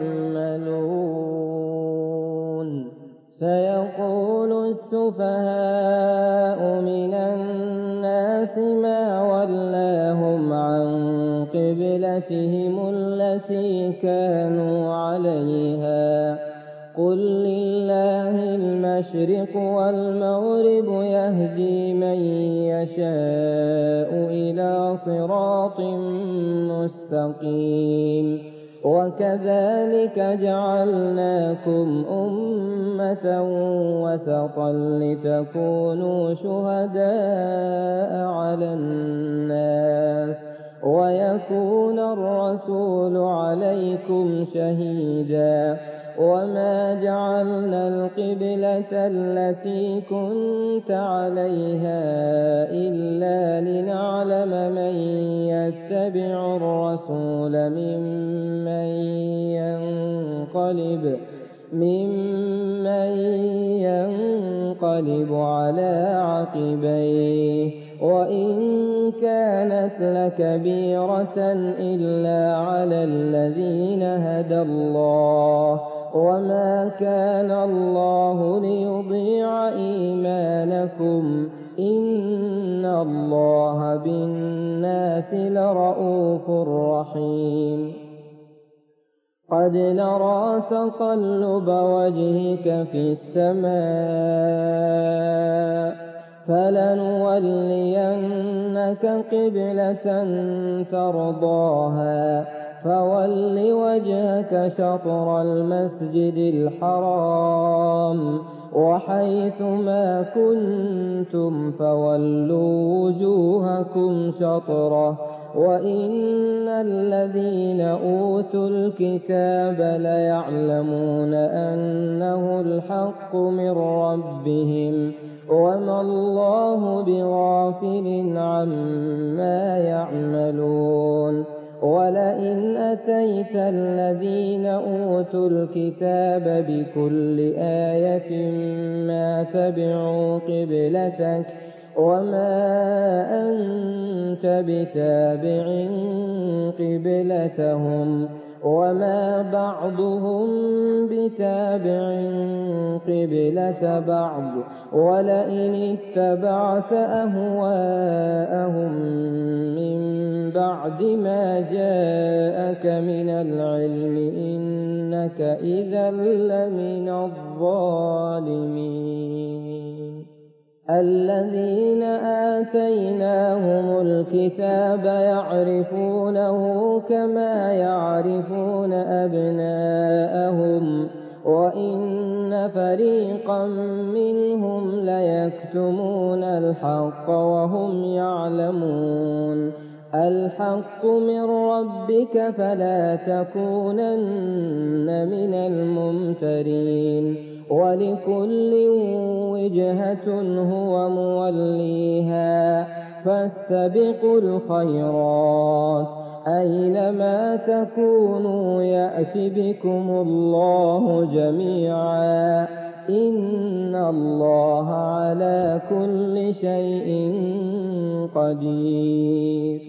يعملون. سيقول السفهاء من الناس ما ولاهم عن قبلتهم التي كانوا عليها قل لله المشرق والمغرب يهدي من يشاء إلى صراط مستقيم. وكذلك جعلناكم أمة وسطا لتكونوا شهداء على الناس ويكون الرسول عليكم شهيدا. وما جعلنا القبلة التي كنت عليها إلا لنعلم من يتبع الرسول ممن ينقلب على عقبيه وإن كانت لكبيرة إلا على الذين هدى الله وما كان الله ليضيع إيمانكم إن الله بالناس لرءوف رحيم. قد نرى تقلب وجهك في السماء فلنولينك قبلة ترضاها فول وجهك شطر المسجد الحرام وحيث ما كنتم فولوا وجوهكم شطره وإن الذين أوتوا الكتاب ليعلمون أنه الحق من ربهم وما الله بغافل عما يعملون. ولئن أتيت الذين أوتوا الكتاب بكل آية ما تبعوا قبلتك وما أنت بتابع قبلتهم وما بعضهم بتابع قبلة بعض ولئن اتبعت أهواءهم من بعد ما جاءك من العلم إنك إذا لمن الظالمين. الذين آتيناهم الكتاب يعرفونه كما يعرفون أبناءهم وإن فريقا منهم ليكتمون الحق وهم يعلمون. الحق من ربك فلا تكونن من الممترين ولكل وجهة هو موليها فاستبقوا الخيرات أينما تكونوا يأت بكم الله جميعا إن الله على كل شيء قدير.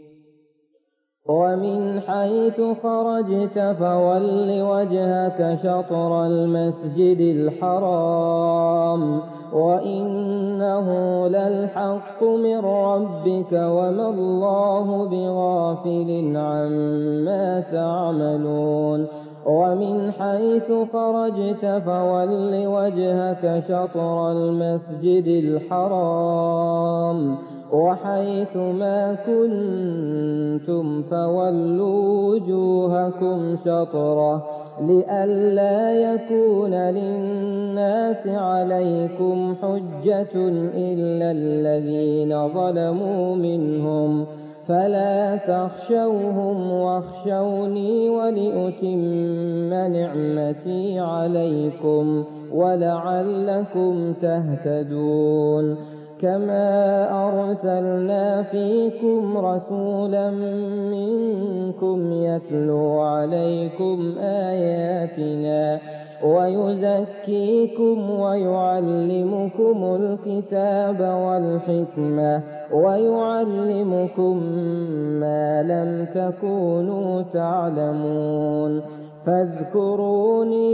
ومن حيث خرجت فول وجهك شطر المسجد الحرام وإنه للحق من ربك وما الله بغافل عما تعملون. ومن حيث خرجت فول وجهك شطر المسجد الحرام وحيث ما كنتم فولوا وجوهكم شطره لئلا يكون للناس عليكم حجة إلا الذين ظلموا منهم فلا تخشوهم واخشوني ولأتم نعمتي عليكم ولعلكم تهتدون. كما أرسلنا فيكم رسولا منكم يتلو عليكم آياتنا ويزكيكم ويعلمكم الكتاب والحكمة ويعلمكم ما لم تكونوا تعلمون فاذكروني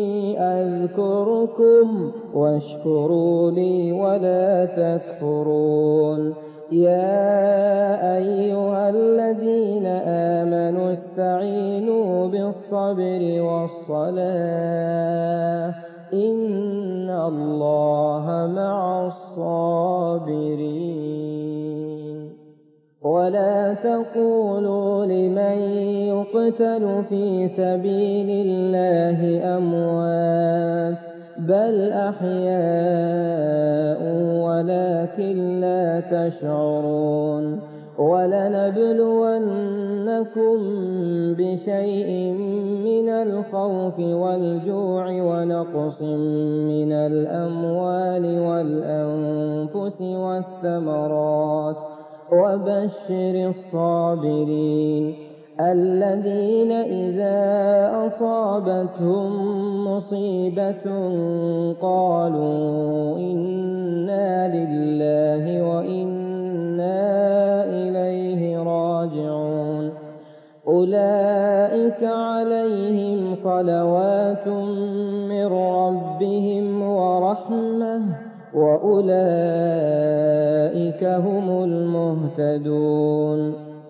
أذكركم واشكروا لي ولا تكفرون يا أيها الذين آمنوا استعينوا بالصبر والصلاة إن الله مع الصابرين ولا تقولوا لمن يقتل في سبيل الله أموات بل أحياء ولكن لا تشعرون ولنبلونكم بشيء من الخوف والجوع ونقص من الأموال والأنفس والثمرات وبشر الصابرين الذين إذا أصابتهم مصيبة قالوا إنا لله وإنا إليه راجعون أولئك عليهم صلوات من ربهم ورحمة وأولئك هم المهتدون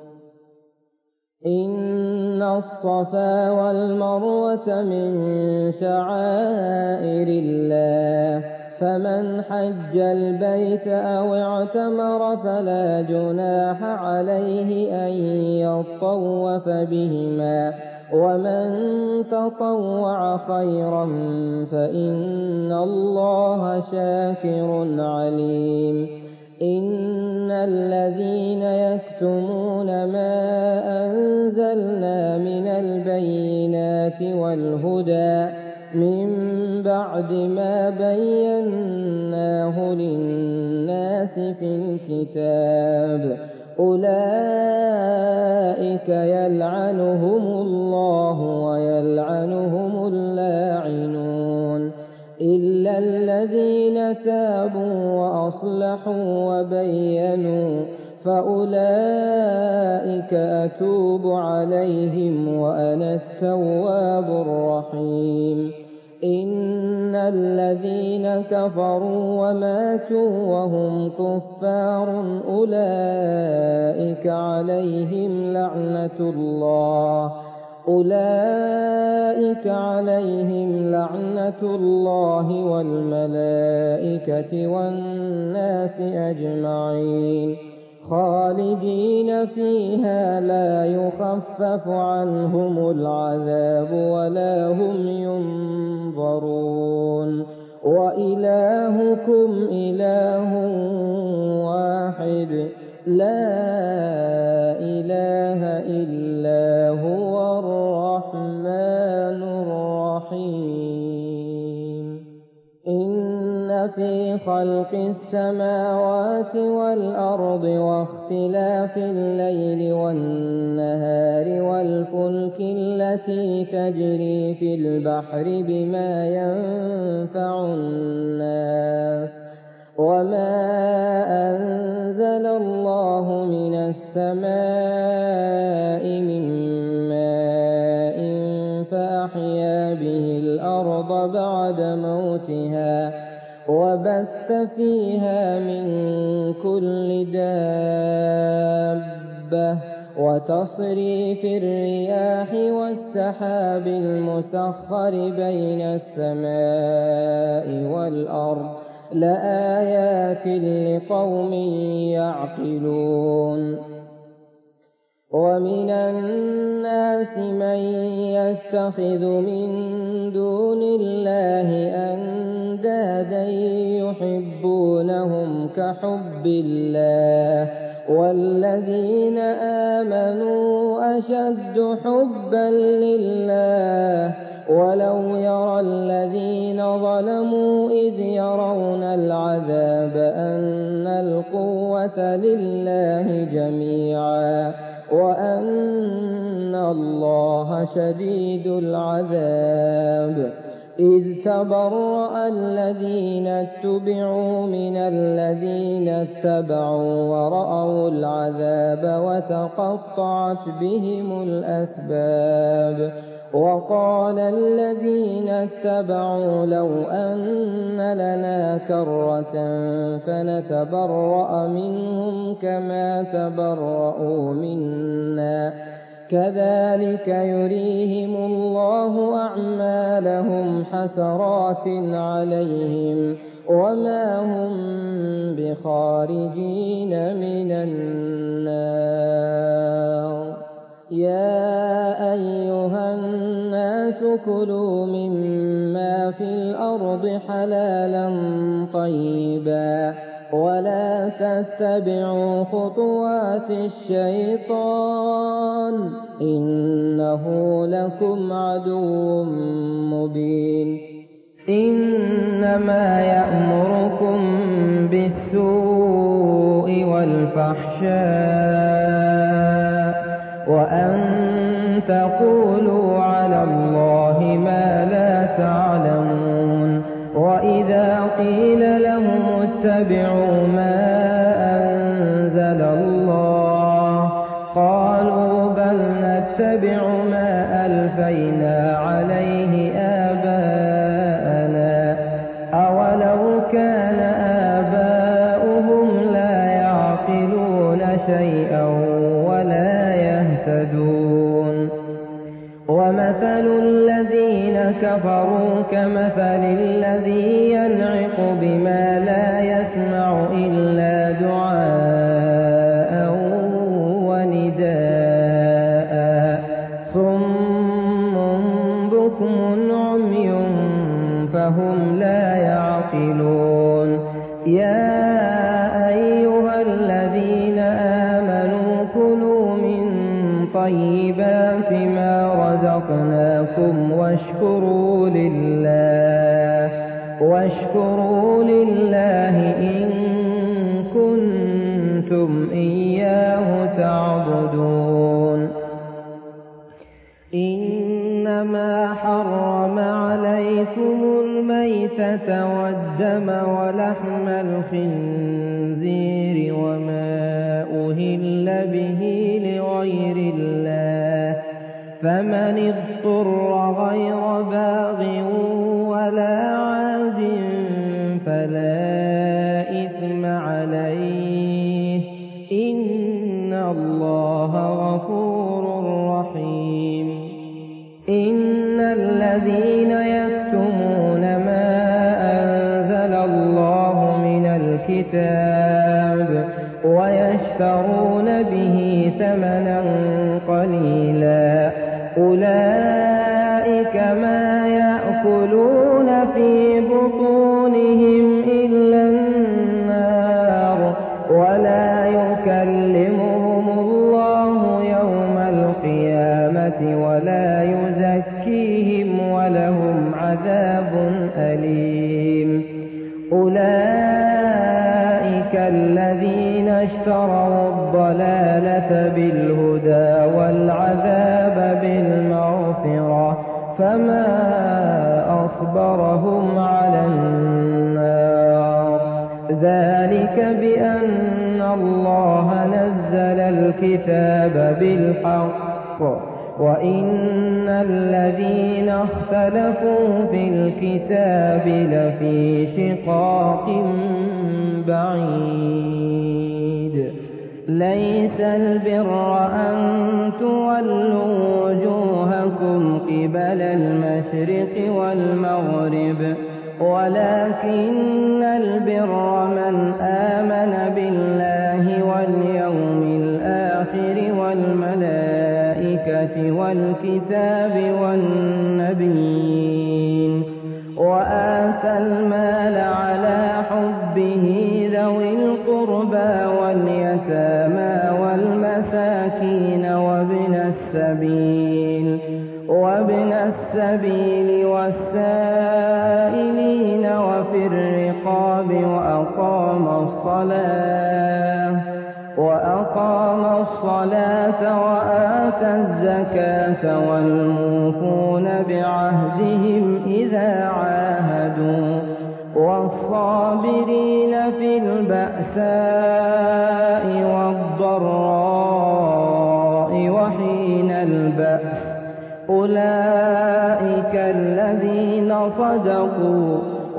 إن الصفا والمروة من شعائر الله فمن حج البيت أو اعتمر فلا جناح عليه أن يطوف بهما ومن تطوع خيرا فإن الله شاكر عليم إن الذين يكتمون ما أنزلنا من البينات والهدى من بعد ما بيناه للناس في الكتاب أولئك يلعنهم الله ويلعنهم اللاعنون إلا الذين تابوا وأصلحوا وبينوا فأولئك أتوب عليهم وأنا التواب الرحيم إن الذين كفروا وماتوا وهم كفار أولئك عليهم لعنة الله والملائكة والناس أجمعين خالدين فيها لا يخفف عنهم العذاب ولا هم ينظرون وإلهكم إله واحد لا إله إلا هو الرحمن الرحيم إن في خلق السماوات والأرض واختلاف الليل والنهار والفلك التي تجري في البحر بما ينفع الناس وما أنزل الله من السماء من ماء فأحيا به الأرض بعد موتها وبث فيها من كل دابة وتصريف الرياح والسحاب المسخر بين السماء والأرض لآيات لقوم يعقلون ومن الناس من يتخذ من دون الله أندادا يحبونهم كحب الله والذين آمنوا أشد حبا لله ولو يرى الذين ظلموا إذ يرون العذاب أن القوة لله جميعا وأن الله شديد العذاب إذ تبرأ الذين اتبعوا من الذين اتبعوا ورأوا العذاب وتقطعت بهم الأسباب وقال الذين اتبعوا لو أن لنا كرة فنتبرأ منهم كما تبرأوا منا كذلك يريهم الله أعمالهم حسرات عليهم وما هم بخارجين من النار يا أيها الناس كلوا مما في الأرض حلالا طيبا ولا تتبعوا خطوات الشيطان إنه لكم عدو مبين إنما يأمركم بالسوء والفحشاء وأن تقولوا على الله ما لا تعلمون وإذا قيل لهم اتبعوا ما أنزل الله قالوا بل نتبع ما ألفينا عليه آباءنا أولو كان آباؤهم لا يعقلون شيئا ولا يهتدون ومثل الذين كفروا كمثل الذي ينعق بما لا يسمع إلا دعاء ونداء صم بكم عمي فهم لا يعقلون يا أيها الذين آمنوا كلوا من طيبات ما رزقناكم واشكروا لله إن كنتم إياه تعبدون إنما حرم عليكم الميتة والدم ولحم الخنزير وما أهل به لغير الله فمن اضطر غير باغ ولا عاد فلا إثم عليه إن الله غفور رحيم إن الذين يكتمون ما أنزل الله من الكتاب ويشترون به ثمنا قليلا أولئك ما يأكلون في بطونهم إلا النار ولا يكلمهم الله يوم القيامة ولا يزكيهم ولهم عذاب أليم أولئك الذين اشتروا الضلالة بالهدى والعذاب بالمغفرة فما أصبرهم على النار ذلك بأن الله نزل الكتاب بالحق وإن الذين اختلفوا في الكتاب لفي شقاق بعيد ليس البر أن تولوا وجوهكم قبل المشرق والمغرب ولكن البر من آمن بالله واليوم الآخر والملائكة والكتاب والنبيين وآتى المال على حبه ذوي القربى واليتامى والمساكين وابن السبيل والسائلين وفي الرقاب وأقام الصلاة وآتى وآتى الزكاة والموفون بعهدهم إذا عاهدوا والصابرين في البأساء والضراء وحين البأس أولئك الذين صدقوا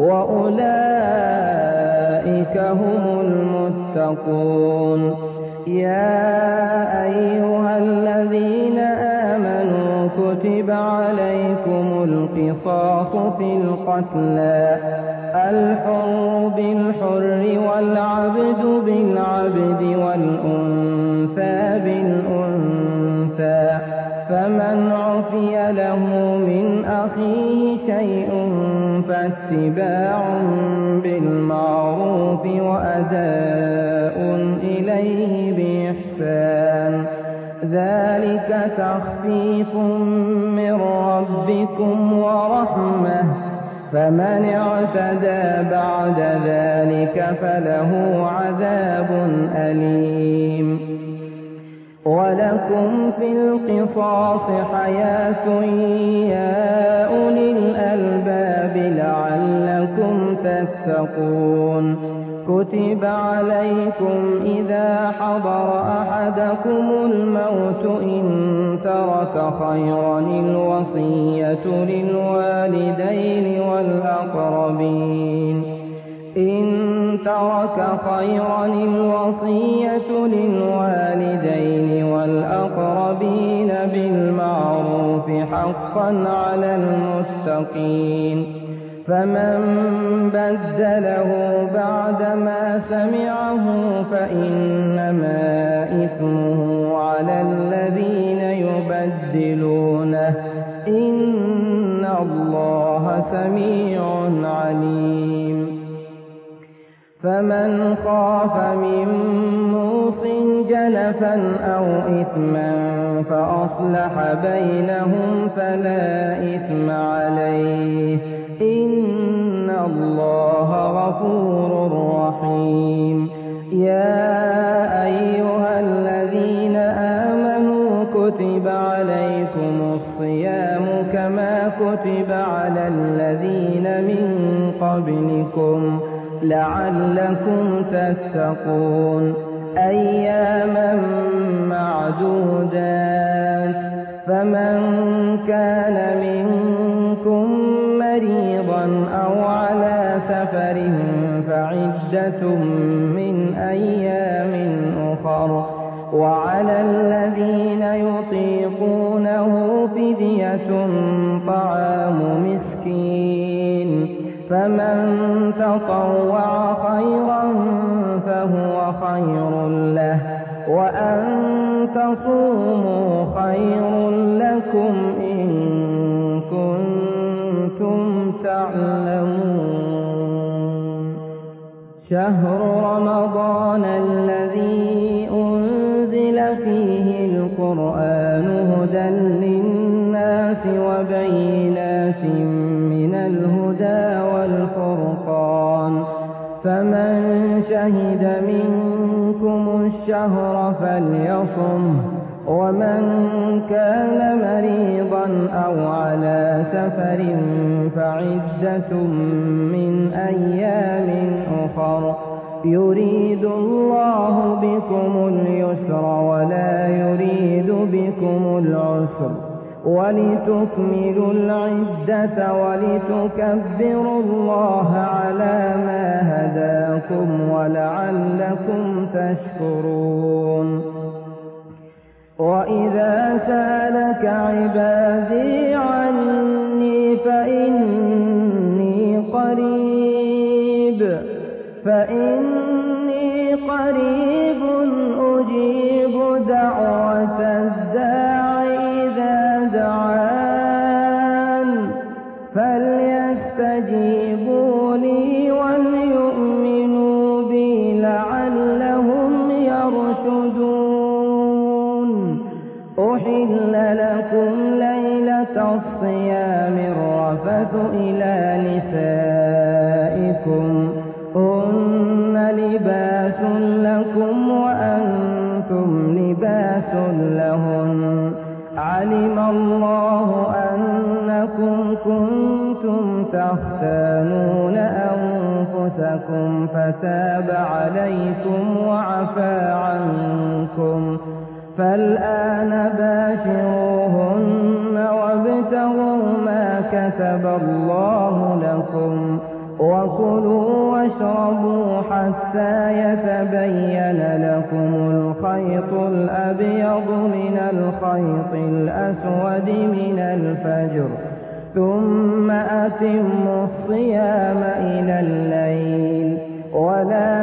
وأولئك هم المتقون. يا أيها الذين آمنوا كتب عليكم القصاص في القتلى الحر بالحر والعبد بالعبد والأنثى بالأنثى فمن عفي له من أخيه شيء فاتباع بالمعروف وأداء إليه بإحسان ذلك تخفيف من ربكم ورحمة فمن اعتدى بعد ذلك فله عذاب أليم. ولكم في القصاص حياة يا أولي الألباب لعلكم تتقون. كتب عليكم إذا حضر أحدكم الموت إن ترك خيرا الوصية للوالدين والأقربين بالمعروف حقا على المتقين. فمن بدله بعدما سمعه فإنما إثمه على الذين يبدلونه إن الله سميع عليم. فمن خاف من موص جنفا أو إثما فأصلح بينهم فلا إثم عليه إن الله غفور رحيم. يا أيها الذين آمنوا كتب عليكم الصيام كما كتب على الذين من قبلكم لعلكم تتقون أياما معدودات فمن كان منكم مريضا أو على سفر فعدة من أيام أخر وعلى الذين يطيقونه فدية طعام مسكين فمن تطوع خيرا فهو خير له وأن تصوموا خير لكم إن كنتم تعلمون. شهر رمضان الذي أنزل فيه القرآن هدى للناس وبينات من الهدى والفرقان فمن شهد منكم الشهر فليصمه ومن كان مريضا أو على سفر فعدة من أيام أخر يريد الله بكم اليسر ولا يريد بكم العسر ولتكملوا العدة ولتكبروا الله على ما هداكم ولعلكم تشكرون. وإذا سألك عبادي عني فإني قريب أجيب دعوة الداع إذا دعان فليستجيبوا لي وليؤمنوا بي لعلهم يرشدون. أحل لكم ليلة الصيام الرفث إلى نسائكم هن لباس لكم وأنتم لباس لهن تختانون أنفسكم فتاب عليكم وعفى عنكم، فالآن باشروهن وابتغوا ما كتب الله لكم، وكلوا واشربوا حتى يتبين لكم الخيط الأبيض من الخيط الأسود من الفجر، ثم أتموا الصيام إلى الليل، ولا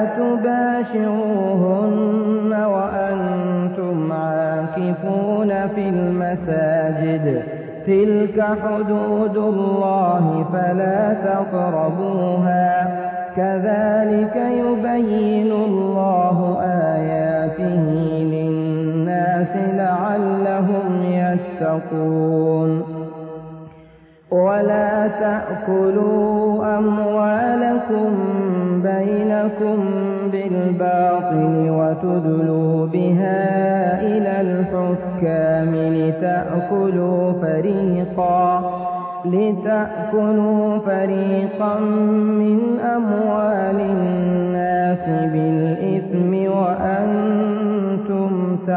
تباشروهن وأنتم عاكفون في المساجد، تلك حدود الله فلا تقربوها، كذلك يبين الله آياته للناس لعلهم يتقون. ولا تأكلوا أموالكم بينكم بالباطل وتدلوا بها إلى الحكام لتأكلوا فريقا من أموال الناس بالإثم وأنتم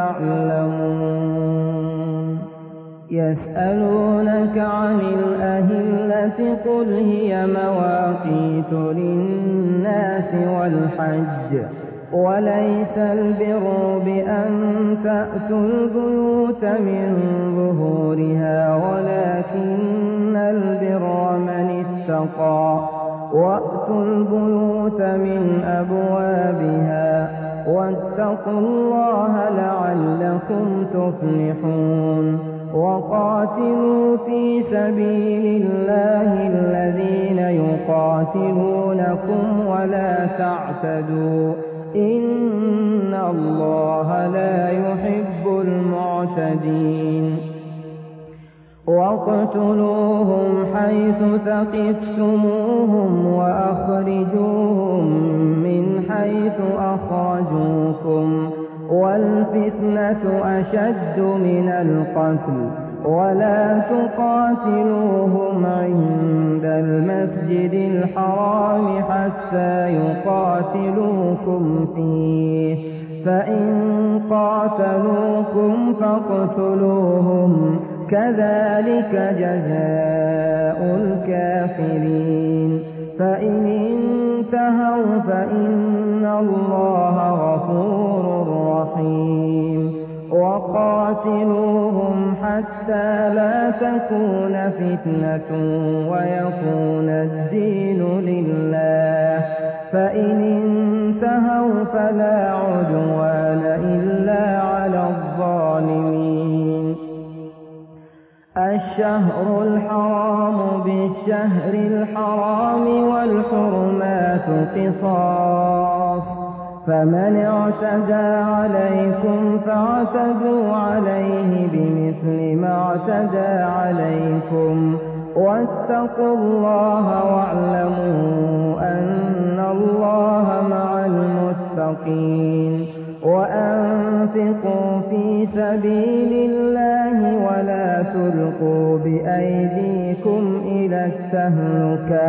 تعلمون. يسألونك عن الأهلة قل هي مواقيت للناس والحج، وليس البر بأن تأتوا البيوت من ظهورها، ولكن البر من اتقى، وأتوا البيوت من أبوابها، واتقوا الله لعلكم تفلحون. وقاتلوا في سبيل الله الذين يقاتلونكم ولا تعتدوا، إن الله لا يحب المعتدين. واقتلوهم حيث ثقفتموهم وأخرجوهم من حيث أخرجوكم، والفتنة أشد من القتل، ولا تقاتلوهم عند المسجد الحرام حتى يقاتلوكم فيه، فإن قاتلوكم فاقتلوهم، كذلك جزاء الكافرين. فإن انتهوا فإن الله غفور رحيم. وقاتلوهم حتى لا تكون فتنة ويكون الدين لله، فإن انتهوا فلا عدوان إلا على الظالمين. الشهر الحرام بالشهر الحرام والحرمات قصاص، فمن اعتدى عليكم فاعتدوا عليه بمثل ما اعتدى عليكم، واتقوا الله واعلموا أن الله مع المتقين. وأنفقوا في سبيل الله ولا تلقوا بأيديكم إلى التهلكة،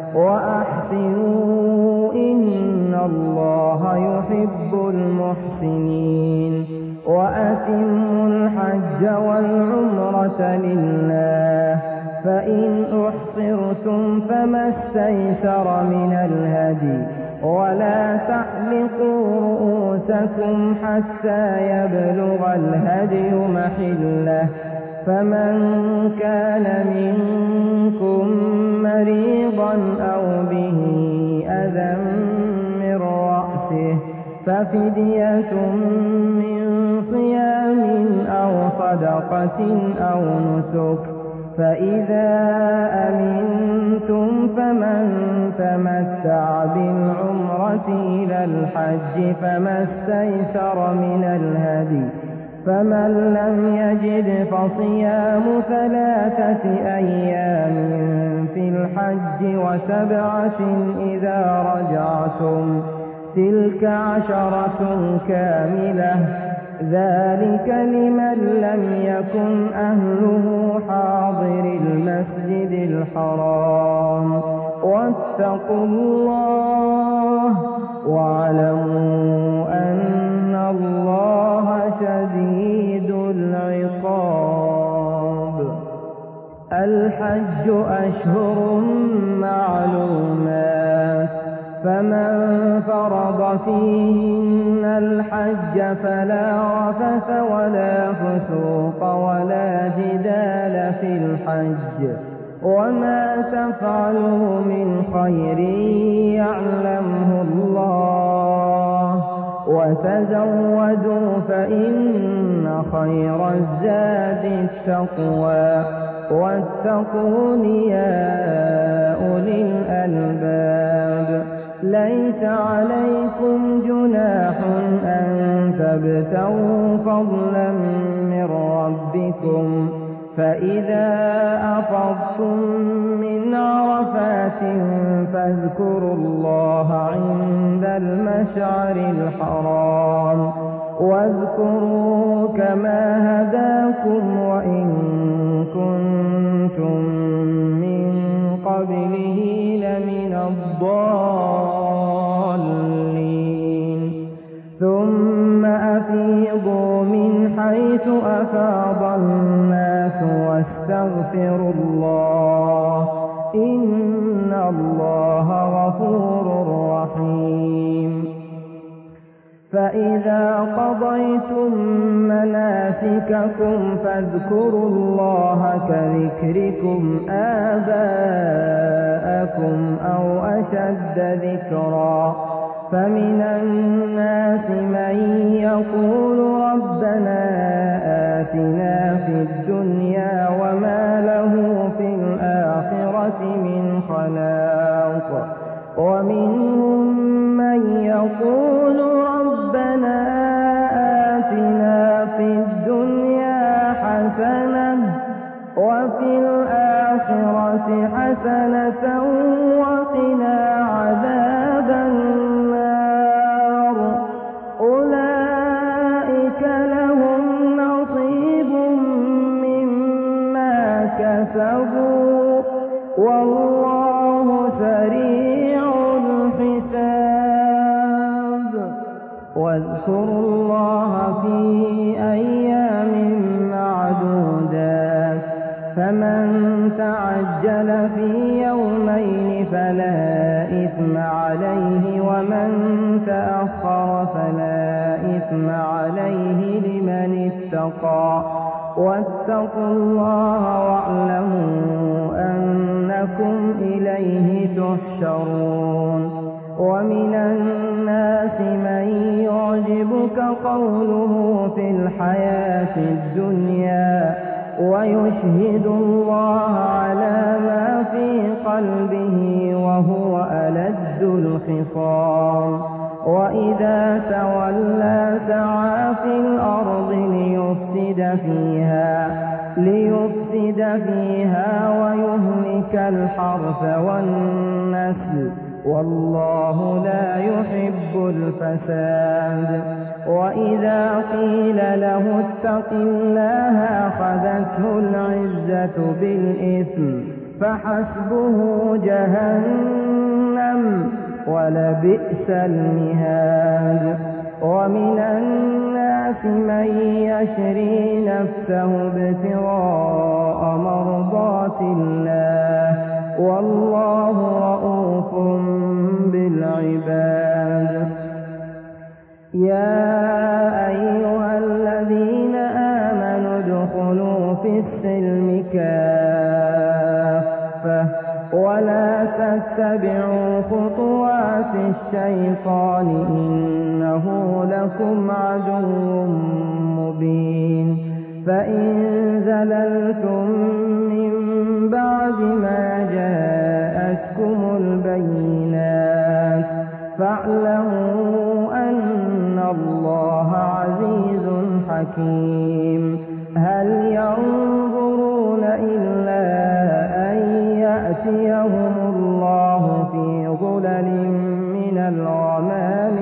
وأحسنوا إن الله يحب المحسنين. وأتموا الحج والعمرة لله، فإن أحصرتم فما استيسر من الهدي، ولا تحلقوا رؤوسكم حتى يبلغ الهدي محله، فمن كان منكم مريضا أو به أذى من رأسه ففدية من صيام أو صدقة أو نسك، فإذا أمنتم فمن تمتع بالعمرة إلى الحج فما استيسر من الهدي، فمن لم يجد فصيام 3 أيام في الحج و7 إذا رجعتم، تلك 10 كاملة، ذلك لمن لم يكن أهله حاضر المسجد الحرام. واتقوا الله واعلموا أن الله شديد العقاب. الحج أشهر معلومات، فمن فرض فيهن الحج فلا رفث ولا فسوق ولا جدال في الحج، وما تفعلوا من خير يعلمه الله، وتزودوا فإن خير الزاد التقوى، واتقون يا أولي الألباب. ليس عليكم جناح أن تبتغوا فضلا من ربكم، فإذا أفضتم من عرفات فاذكروا الله عند المشعر الحرام، واذكروا كما هداكم وإن كنتم من قبله لمن الضالين. ثم أفيضوا من حيث أفاض الناس واستغفروا الله، إن الله غفور رحيم. فإذا قضيتم مناسككم فاذكروا الله كذكركم آباءكم أو أشد ذكرا. فمن الناس من يقول ربنا آتنا في الدنيا وما له في الآخرة من خلاق، ومنهم من يقول ربنا آتنا في الدنيا حسنة وفي الآخرة حسنة وقنا عذاب النار. أولئك لهم نصيب مما كسبوا والله سريع الحساب. واذكروا الله في أيام معدودات، فمن تعجل في يومين فلا إثم عليه، ومن تأخر فلا إثم عليه لمن اتقى. واتقوا الله واعلموا أنكم إليه تحشرون. ومن الناس من يعجبك قوله في الحياة الدنيا ويشهد الله على ما في قلبه وهو ألد الخصام. وإذا تولى سعى في الأرض ليفسد فيها ويهلك الحرث والنسل، والله لا يحب الفساد. وإذا قيل له اتق الله أخذته العزة بالإثم فحسبه جهنم ولبئس المهاد. ومن الناس من يشري نفسه ابتغاء مرضات الله والله رؤوف بالعباد. يا أيها الذين آمنوا ادخلوا في السلم كافة ولا تتبعوا خطوات الشيطان إنه لكم عدو مبين. فإن زللتم من بعد ما جاءتكم البينات فاعلموا أن الله عزيز حكيم. هل ينظرون إلا أن يأتيهم الله في ظلل من الغمام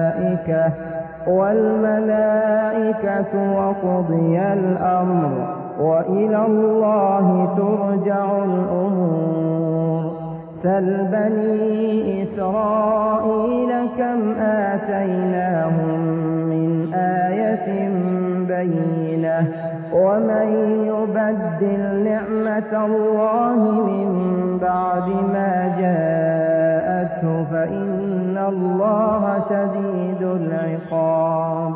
والملائكة وقضي الأمر وإلى الله ترجع الأمور. سل بني إسرائيل كم آتيناهم من آية بينة ومن يبدل نعمة الله من بعد ما جاءته فإن الله شديد العقاب.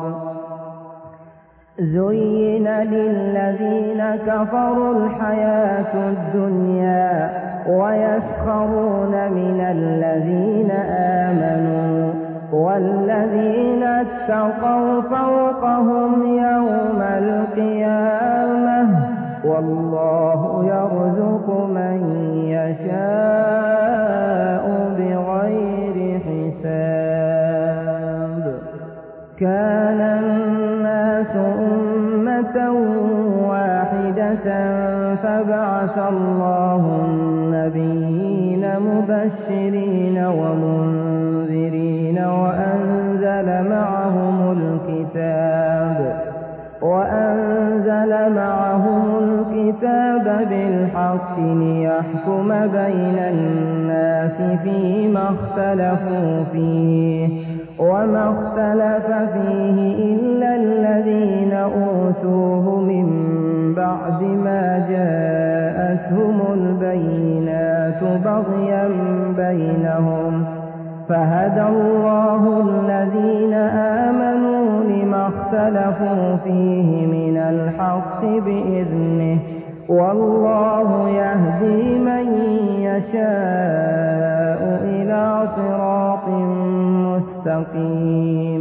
زين للذين كفروا الحياة الدنيا ويسخرون من الذين آمنوا والذين اتقوا فوقهم يوم القيامة والله يرزق من يشاء بغير حساب. كان الناس أمة واحدة فبعث الله النبيين مبشرين ومنذرين وأنزل معهم الكتاب بالحق ليحكم بين الناس فيما اختلفوا فيه وما اختلف فيه إلا الذين أوتوه من بعد ما جاءتهم البينات بغيا بينهم فهدى الله الذين آمنوا لما اختلفوا فيه من الحق بإذنه والله يهدي من يشاء إلى صراط مستقيم.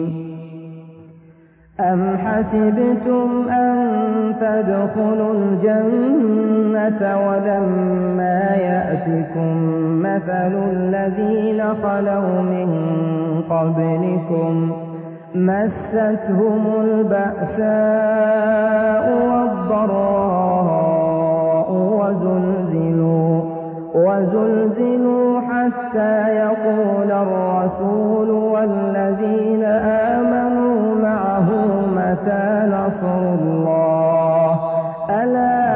أم حسبتم أن تدخلوا الجنة ولما يأتكم مثل الذين خلوا من قبلكم مستهم البأساء والضراء وزلزلوا حتى يقول الرسول والذين آمنوا معه متى نصر الله ألا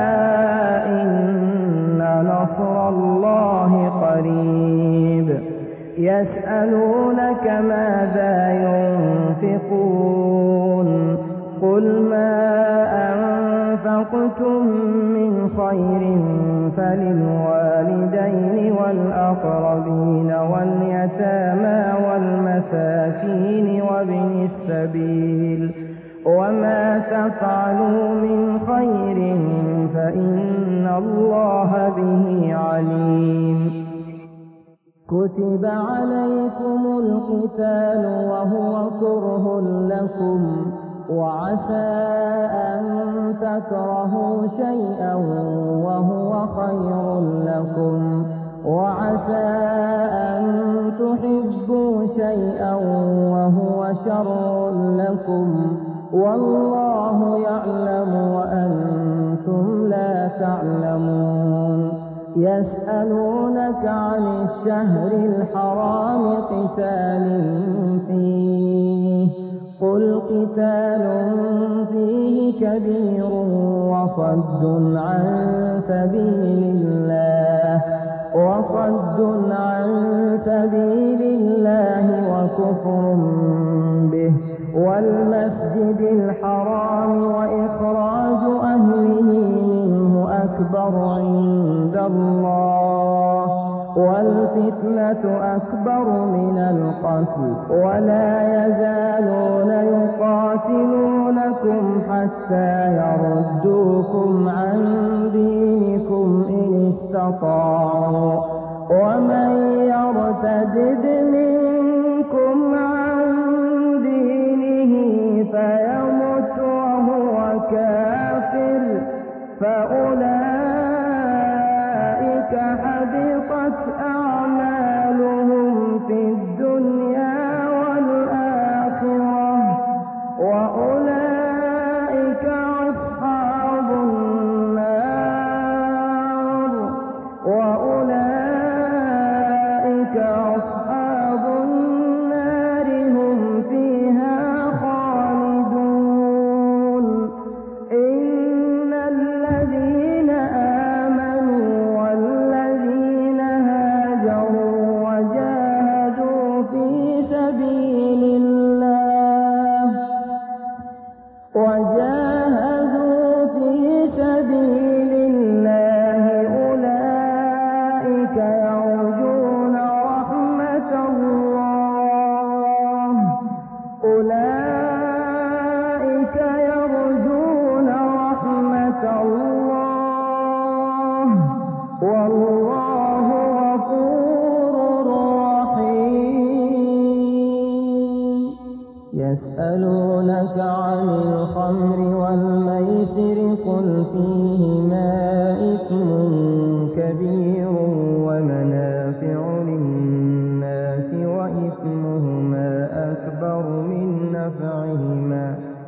إن نصر الله قريب. يسألونك ماذا ينفقون قل ما أنفقتم من خير فللوالدين والأقربين واليتامى والمساكين وابن السبيل وما تفعلوا من خير فإن الله به عليم. كتب عليكم القتال وهو كره لكم وعسى أن تكرهوا شيئا وهو خير لكم وعسى أن تحبوا شيئا وهو شر لكم والله يعلم وأنتم لا تعلمون. يسألونك عن الشهر الحرام قتال فيه قل قتال فيه كبير وصد عن سبيل الله وكفر به والمسجد الحرام وإخراج أهله منه أكبر عند الله والفتنة أكبر من القتل ولا يزالون يقاتلونكم حتى يردوكم عن دينكم إن استطاعوا ومن يرتد منكم عن دينه فيمت وهو كافر فأولئك حبطت أعمالهم في الدنيا والآخرة وأولئك أصحاب النار وجاهدوا في سبيل الله أولئك يرجون رحمة الله والله غفور رحيم. يسألونك عن الخمر والميسر قل فيهما إثم كبير ومنافع للناس وإثمهما أكبر من نفعهما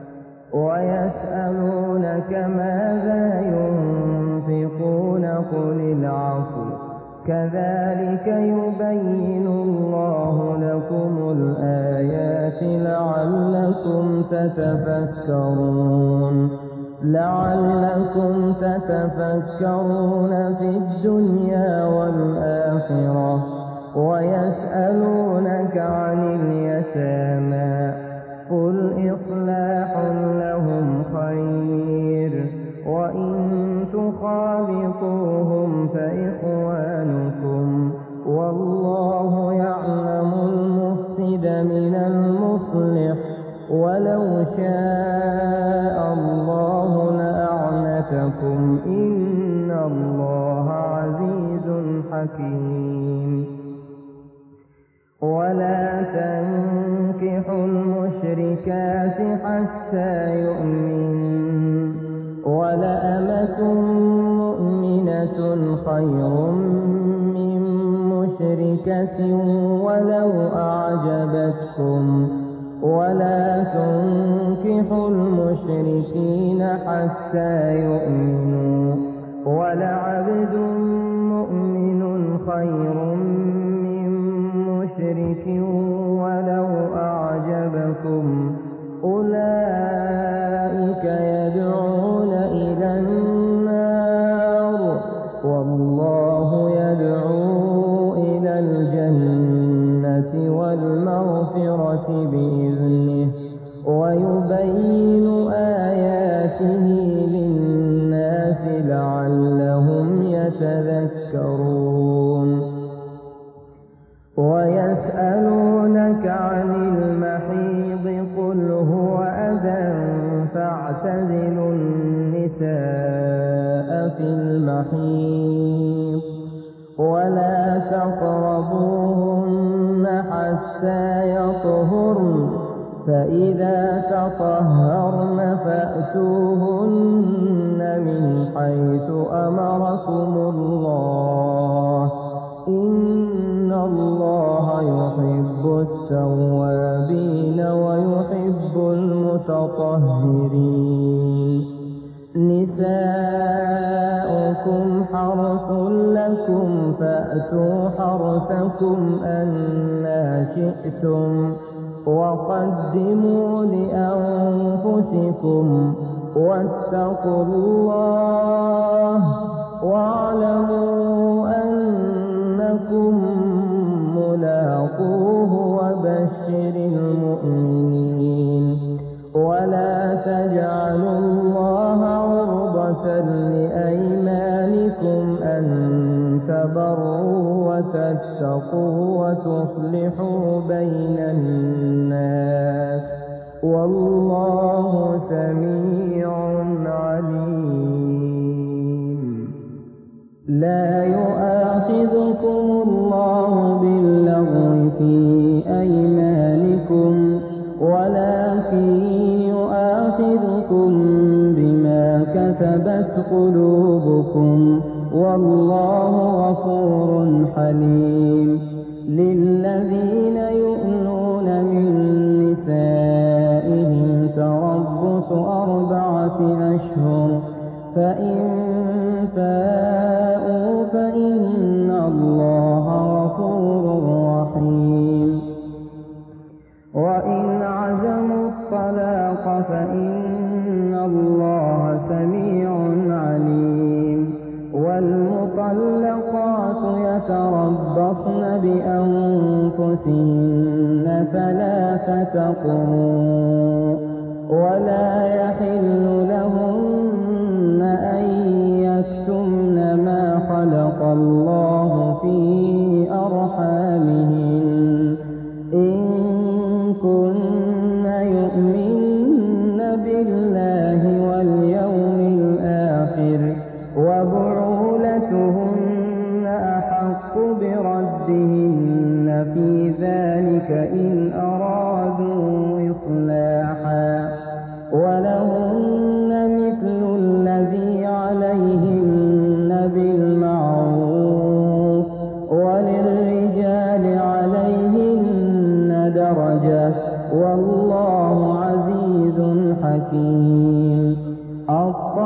ويسألونك ماذا ينفقون قل العفو كذلك يبين الله لكم الآيات لعلكم تتفكرون في الدنيا والآخرة. ويسألونك عن اليتامى قل إصلاح لهم خير وإن تخالطوهم فإخوانكم والله يعلم المفسد من المصلح ولو شاء الله لأعنتكم إن الله عزيز حكيم. ولا تنكحوا المشركات حتى يؤمنوا ولأمة مؤمنة خير من مشركة ولو أعجبتكم ولا تنكحوا المشركين حتى يؤمنوا ولعبد مؤمن خير من مشرك ولو أعجبكم أولئك يدعون إلى النار والله يدعو إلى الجنة والمغفرة بإذنه ويبين آياته للناس لعلهم يتذكرون. ويسألونك عن المحيض قل هو أذى فاعتزلوا النساء في المحيض ولا تقربوهن حتى يطهرن فإذا تطهرن فأتوهن من حيث أمركم الله إن الله يحب التوابين ويحب المتطهرين. نساؤكم حرث لكم فأتوا حرثكم أنى شئتم وقدموا لأنفسكم واتقوا الله واعلموا أنكم ملاقوه وبشر المؤمنين. ولا تجعلوا الله عرضة لأيمانكم أن تبروا وتتقوا وتصلحوا بين الناس والله سميع عليم. لا يؤاخذكم الله باللغو في أيمانكم ولكن يؤاخذكم بما كسبت قلوبكم والله غفور حليم. للذين يؤلون من نسائهم تربص 4 أشهر فإن فاءوا فإن الله غفور رحيم. وإن عزموا الطلاق فإن الله سميع عليم. والمطلقات يتربصن بأنفسهن 3 قروء ولا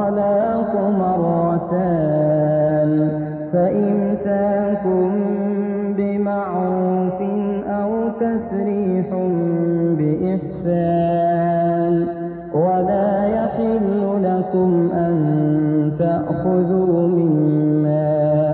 الطلاق مرتان فإمساك بمعروف أو تسريح بإحسان ولا يحل لكم أن تأخذوا مما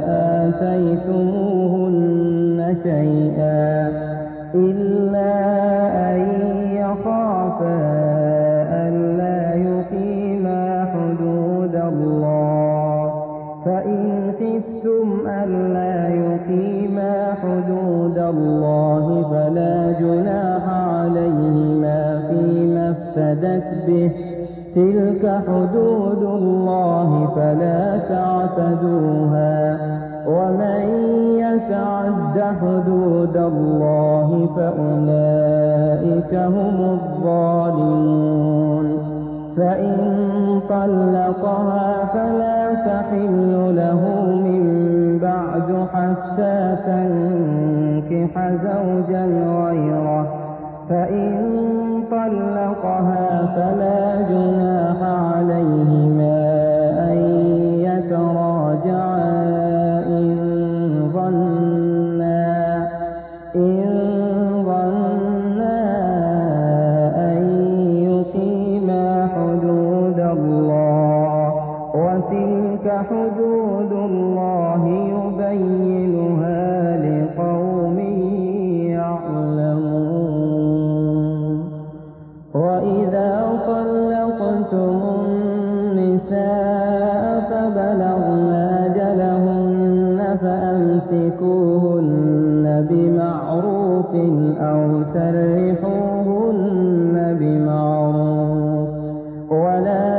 آتيتموهن شيئا إلا أن يخافا ألا يقيما حدود الله فإن خفتم ألا يقيما حدود الله فلا جناح عليهما فيما افتدت به تلك حدود الله فلا تعتدوها ومن يتعد حدود الله فأولئك هم الظالمون فإن طلقها فلا تحل له من بعد حتى تنكح زوجا غيره فإن طلقها فلا جناح عليهما أن يتراجعا إن ظنا أن يقيما حدود الله وتلك حدود الله يبينها لقوم يعلمون وإذا طلقتم النساء فبلغن أجلهن فأمسكوهن بمعروف أو سرحوهن بمعروف ولا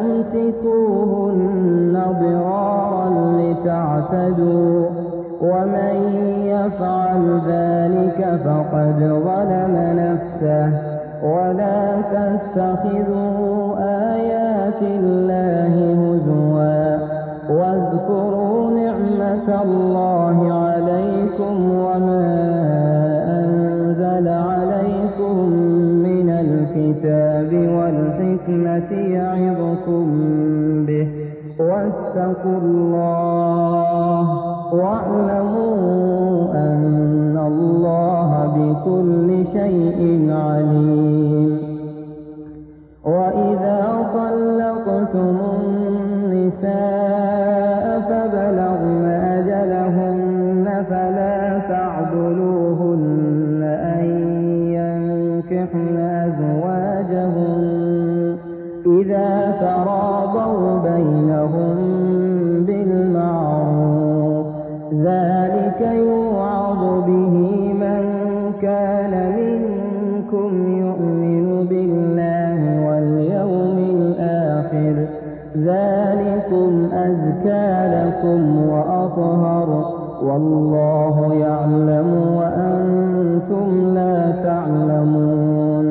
تمسكوهن ضرارا لتعتدوا ومن يفعل ذلك فقد ظلم نفسه ولا تتخذوا آيات الله هزوا واذكروا نعمة الله عليكم وما أنزل عليكم من الكتاب والحكمة يعظكم به واتقوا الله واعلموا أن الله بكل شيء عليم وإذا طلقتم النساء فبلغن أجلهن فلا تعضلوهن أن ينكحن أزواجهن إذا تراضوا بينهم بالمعروف ذلك يوعظ به من كان منكم يؤمن بالله واليوم الآخر ذلكم أزكى لكم وأطهر والله يعلم وأنتم لا تعلمون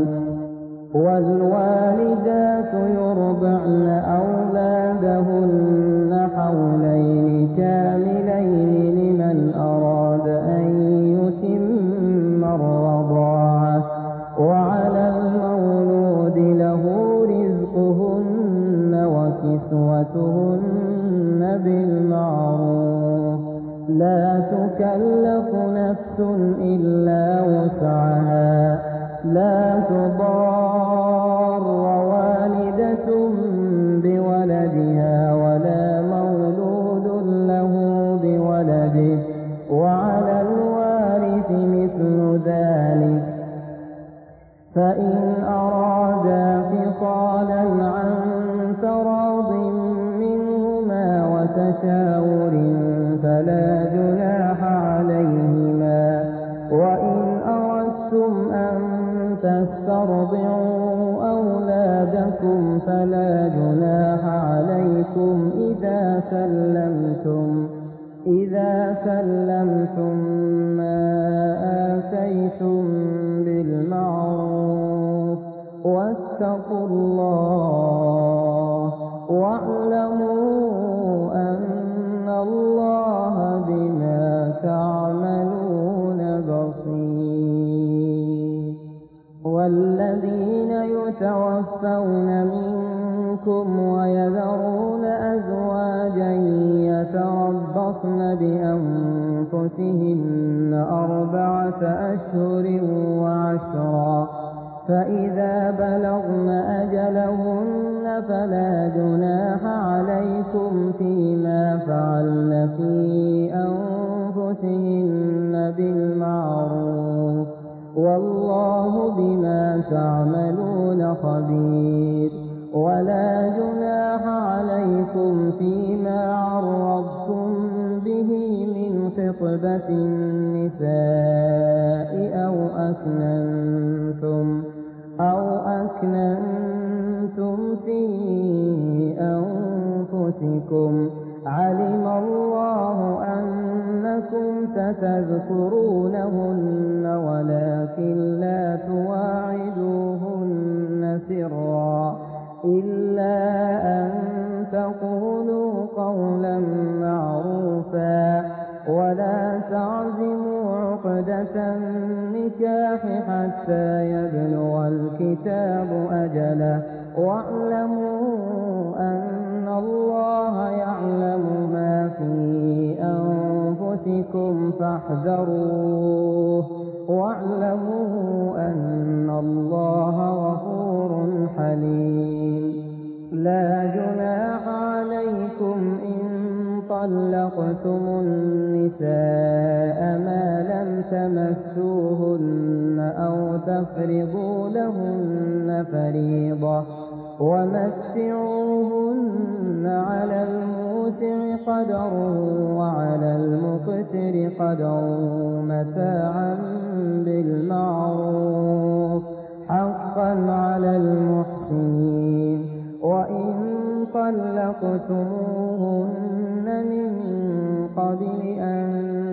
والوالدات يرضعن أولادهن حولين كاملين لمن أراد أن يتم الرضاعة وعلى المولود له رزقهن وكسوتهن بالمعروف لا تكلف نفس إلا وسعها لا تضار والدة بولدها ولا مولود له بولده وعلى الوارث مثل ذلك فإن أرادا فصالا عن تراض منهما وتشاور فلا جناح عليهما وإن أردتم أن تسترضعوا أولادكم فلا جناح عليكم إذا سلمتم ما آتيتم بالمعروف واتقوا الله واعلموا أن الله بما تعملون بصير والذين يتوفون منكم ويذرون يتربصن بأنفسهن 4 أشهر وعشرا، فإذا بلغن أجلهن فلا جناح عليكم فيما فعلن في أنفسهن بالمعروف، والله بما تعملون خبير. ولا جناح عليكم فيما عرضتم به من خطبة النساء أو أكننتم في أنفسكم، علم الله أنكم ستذكرونهن ولكن لا تواعدوهن سرا إلا أن تقولوا قولا معروفا، ولا تعزموا عقدة النكاح حتى يبلغ الكتاب أجله، واعلموا أن الله يعلم ما في أنفسكم فاحذروه، واعلموا أن الله غفور حليم. لا جناح عليكم إن طلقتم النساء ما لم تمسوهن أو تفرضوا لهن فريضة، ومتعوهن على الموسع قدره وعلى المقتر قدره متاعا بالمعروف حقا على المحسنين. وإن طلقتموهن من قبل أن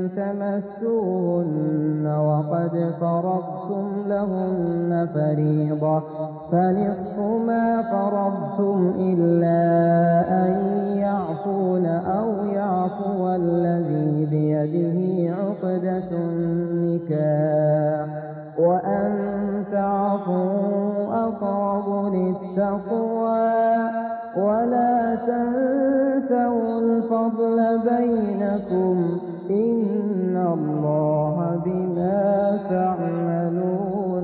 تمسوهن وقد فرضتم لهن فريضة فنصف ما فرضتم إلا أن يعفون أو يعفو الذي بيده عقدة النكاح، وأن تعفوا أقرب للتقوى، ولا تنسوا الفضل بينكم، إن الله بما تعملون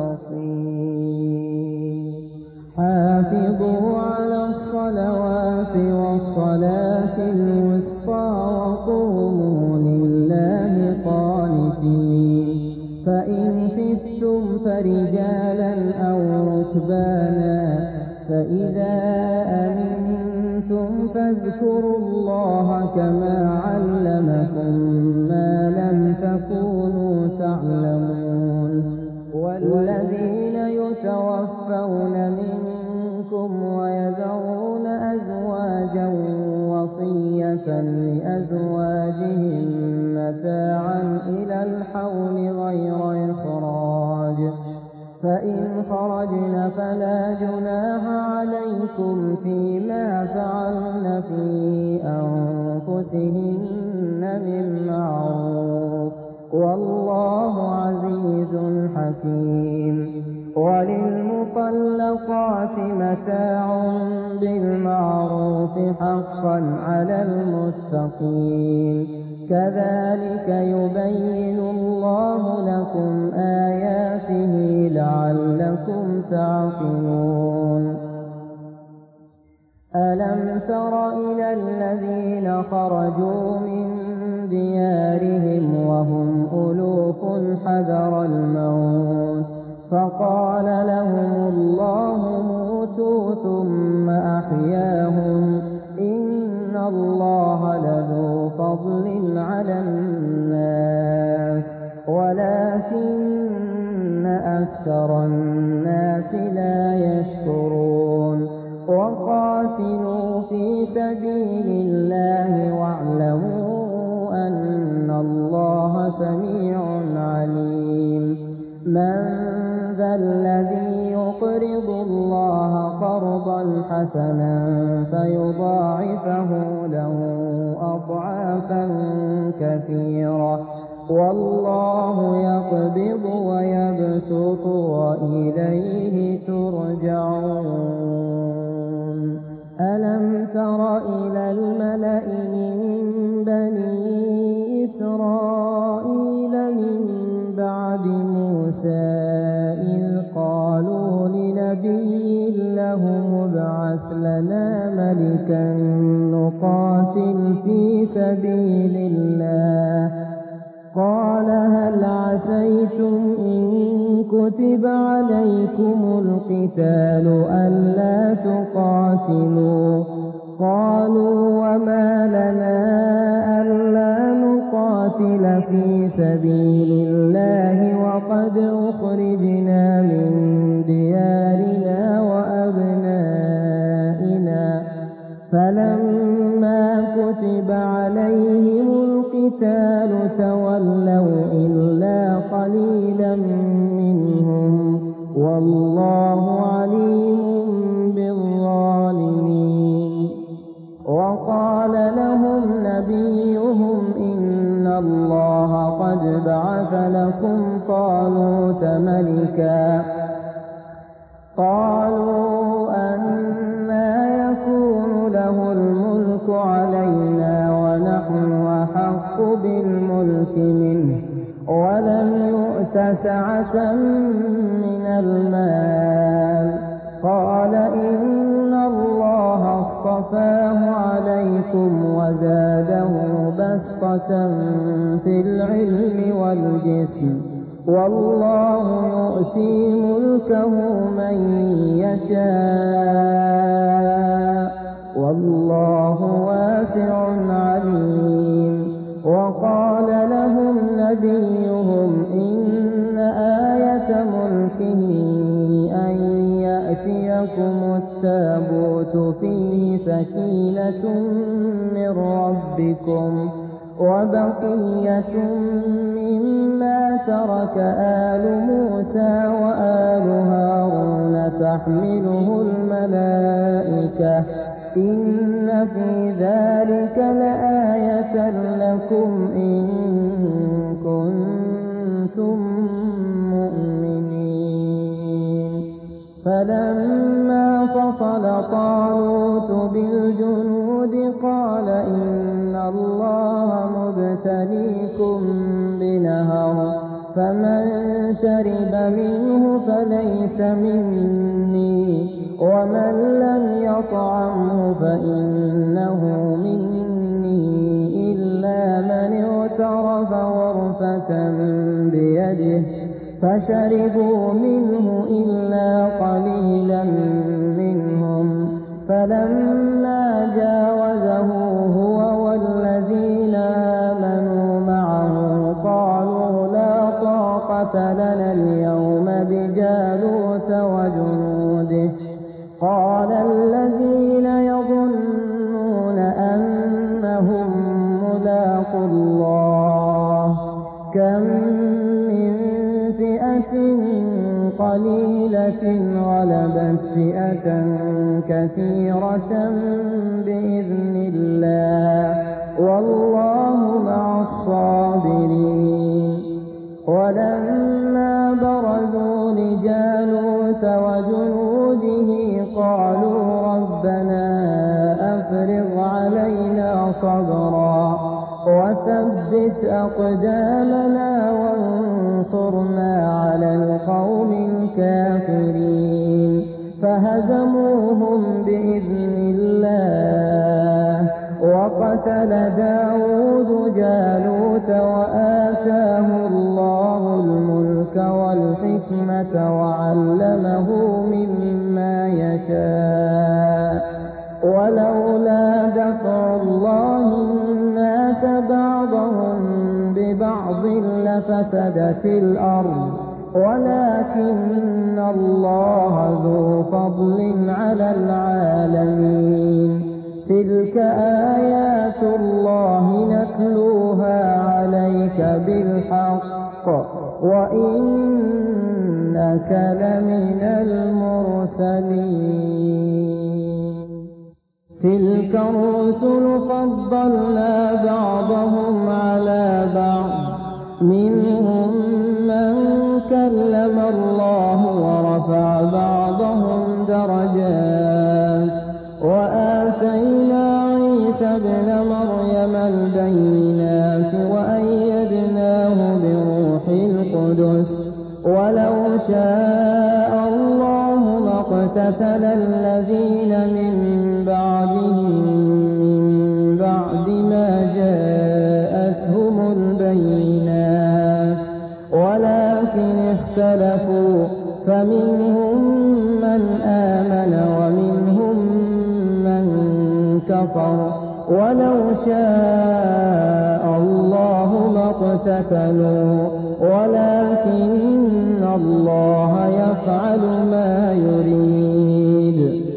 بصير. حافظوا على الصلوات والصلاة الوسطى وقوموا لله قانتين، فإن خفتم فرجالا أو ركبانا، فإذا أمنتم فاذكروا الله كما علمكم ما لم تكونوا تعلمون. والذين يتوفون منكم ويذرون أزواجا وصية لأزواجهم متاعا إلى الحول غير إخراج، فإن خرجن فلا جناح عليكم فيما فعلن في أنفسهن من معروف، والله عزيز حكيم. وللمطلقات متاع بالمعروف حقا على المتقين، كذلك يبين الله لكم آياته لعلكم تعقلون. ألم تر إلى الذين خرجوا من ديارهم وهم ألوف حذر الموت فقال لهم الله موتوا ثم أحياهم، إن الله لذو فضل على الناس ولكن أكثر الناس لا يشكرون. وقاتلوا في سبيل الله واعلموا أن الله سميع عليم. من ذا الذي يقرض الله قرضا حسنا فيضاعفه له أضعافا كثيرة، والله يقبض ويبسط وإليه ترجعون. ألم تر إلى الملأ من بني ابْعَثْ لَنَا مَلِكًا نُقَاتِلْ فِي سَبِيلِ اللَّهِ قَالَ هَلْ عَسَيْتُمْ إِن كُتِبَ عَلَيْكُمُ الْقِتَالُ أَلَّا تُقَاتِلُوا قَالُوا وَمَا لَنَا أَلَّا نُقَاتِلَ فِي سَبِيلِ اللَّهِ وَقَدْ أُخْرِجْنَا مِن دِيَارِنَا وَأَبْنَائِنَا فَلَمَّا كُتِبَ عَلَيْهِمُ الْقِتَالُ تَوَلَّوْا إِلَّا قَلِيلًا مِّنْهُمْ وَاللَّهُ عَلِيمٌ بِالظَّالِمِينَ وَقَالَ لَهُمْ نَبِيُّهُمْ إِنَّ اللَّهَ قَدْ بَعَثَ لَكُمْ طَالُوتَ مَلِكًا قَالُوا أَنَّىٰ يَكُونُ لَهُ الْمُلْكُ عَلَيْنَا وَنَحْنُ أَحَقُّ بِالْمُلْكِ مِنْهُ وَلَمْ يُؤْتَ سَعَةً مِّنَ الْمَالِ قَالَ إِنَّ اللَّهَ اصْطَفَاهُ عَلَيْكُمْ وَزَادَهُ بَسْطَةً فِي الْعِلْمِ وَالْجِسْمِ وَاللَّهُ يُؤْتِي مُلْكَهُ مَن يَشَاءُ وَاللَّهُ وَاسِعٌ عَلِيمٌ وَقَالَ لَهُمْ نَبِيُّهُمْ إِنَّ آيَةَ مُلْكِهِ أَن يَأْتِيَكُمُ التَّابُوتُ فِيهِ سَكِينَةٌ مِّن رَّبِّكُمْ وَبَقِيَّةٌ مِّمَّا تَرَكَ آلُ مُوسَىٰ وَآلُ هَارُونَ تَحْمِلُهُ الْمَلَائِكَةُ إِنَّ فِي ذَٰلِكَ لَآيَةً لَّكُمْ إِن كُنتُم مُّؤْمِنِينَ فَلَمَّا فَصَلَ طَالُوتُ بِالْجُنُودِ قَالَ إِنَّ اللَّهَ مُبْتَلِيكُم بِنَهَرٍ فَمَن شَرِبَ مِنْهُ فَلَيْسَ مِنِّي وَمَن لَّمْ يَطْعَمْهُ فَإِنَّهُ مِنِّي إِلَّا مَنِ اغْتَرَفَ غُرْفَةً بِيَدِهِ فَشَرِبُوا مِنْهُ إِلَّا قَلِيلًا مِّنْهُمْ فَلَمَّا جَاوَزَهُ هُوَ وَالَّذِينَ آمَنُوا مَعَهُ قَالُوا لَا طَاقَةَ لَنَا الْيَوْمَ بِجَالُوتَ وَجُنُودِهِ قَالَ الَّذِينَ يَظُنُّونَ أَنَّهُم مُّلَاقُو اللَّهِ كَم مِّن فِئَةٍ قَلِيلَةٍ غَلَبَتْ فِئَةً كَثِيرَةً بِإِذْنِ اللَّهِ وَاللَّهُ مَعَ الصَّابِرِينَ وَلَمَّا بَرَزُوا لِجَالُوتَ وَجُنُودِهِ قَالُوا رَبَّنَا أَفْرِغْ عَلَيْنَا صَبْرًا وَثَبِّتْ أَقْدَامَنَا وَانصُرْنَا عَلَى الْقَوْمِ الْكَافِرِينَ فَهَزَمُوهُم بِإِذْنِ اللَّهِ وَقَتَلَ دَاوُودُ جَالُوتَ وَآتَاهُ اللَّهُ الْمُلْكَ وَالْحِكْمَةَ وَعَلَّمَهُ مِمَّا يَشَاءُ وَلَوْلَا دَفْعُ اللَّهِ النَّاسَ بَعْضَهُم بِبَعْضٍ لَّفَسَدَتِ الْأَرْضُ وَلَٰكِنَّ اللَّهَ ذُو فَضْلٍ عَلَى الْعَالَمِينَ تِلْكَ آيَاتُ اللَّهِ نَتْلُوهَا عَلَيْكَ بِالْحَقِّ وَإِنَّكَ لَمِنَ الْمُرْسَلِينَ تِلْكَ الرُّسُلُ فَضَّلْنَا بَعْضَهُمْ عَلَىٰ بَعْضٍ مِّنْهُم مَّن كَلَّمَ اللَّهُ وَرَفَعَ بَعْضَهُمْ دَرَجَاتٍ وَآتَيْنَا عِيسَى ابْنَ مَرْيَمَ الْبَيِّنَاتِ وَأَيَّدْنَاهُ بِرُوحِ الْقُدُسِ وَلَوْ شَاءَ اللَّهُ مَا اقْتَتَلَ الَّذِينَ الذين من بعدهم من بعد ما جاءتهم البينات ولكن اختلفوا فمنهم من آمن ومنهم من كفر ولو شاء الله ما اقتتلوا ولكن الله يفعل ما يريد.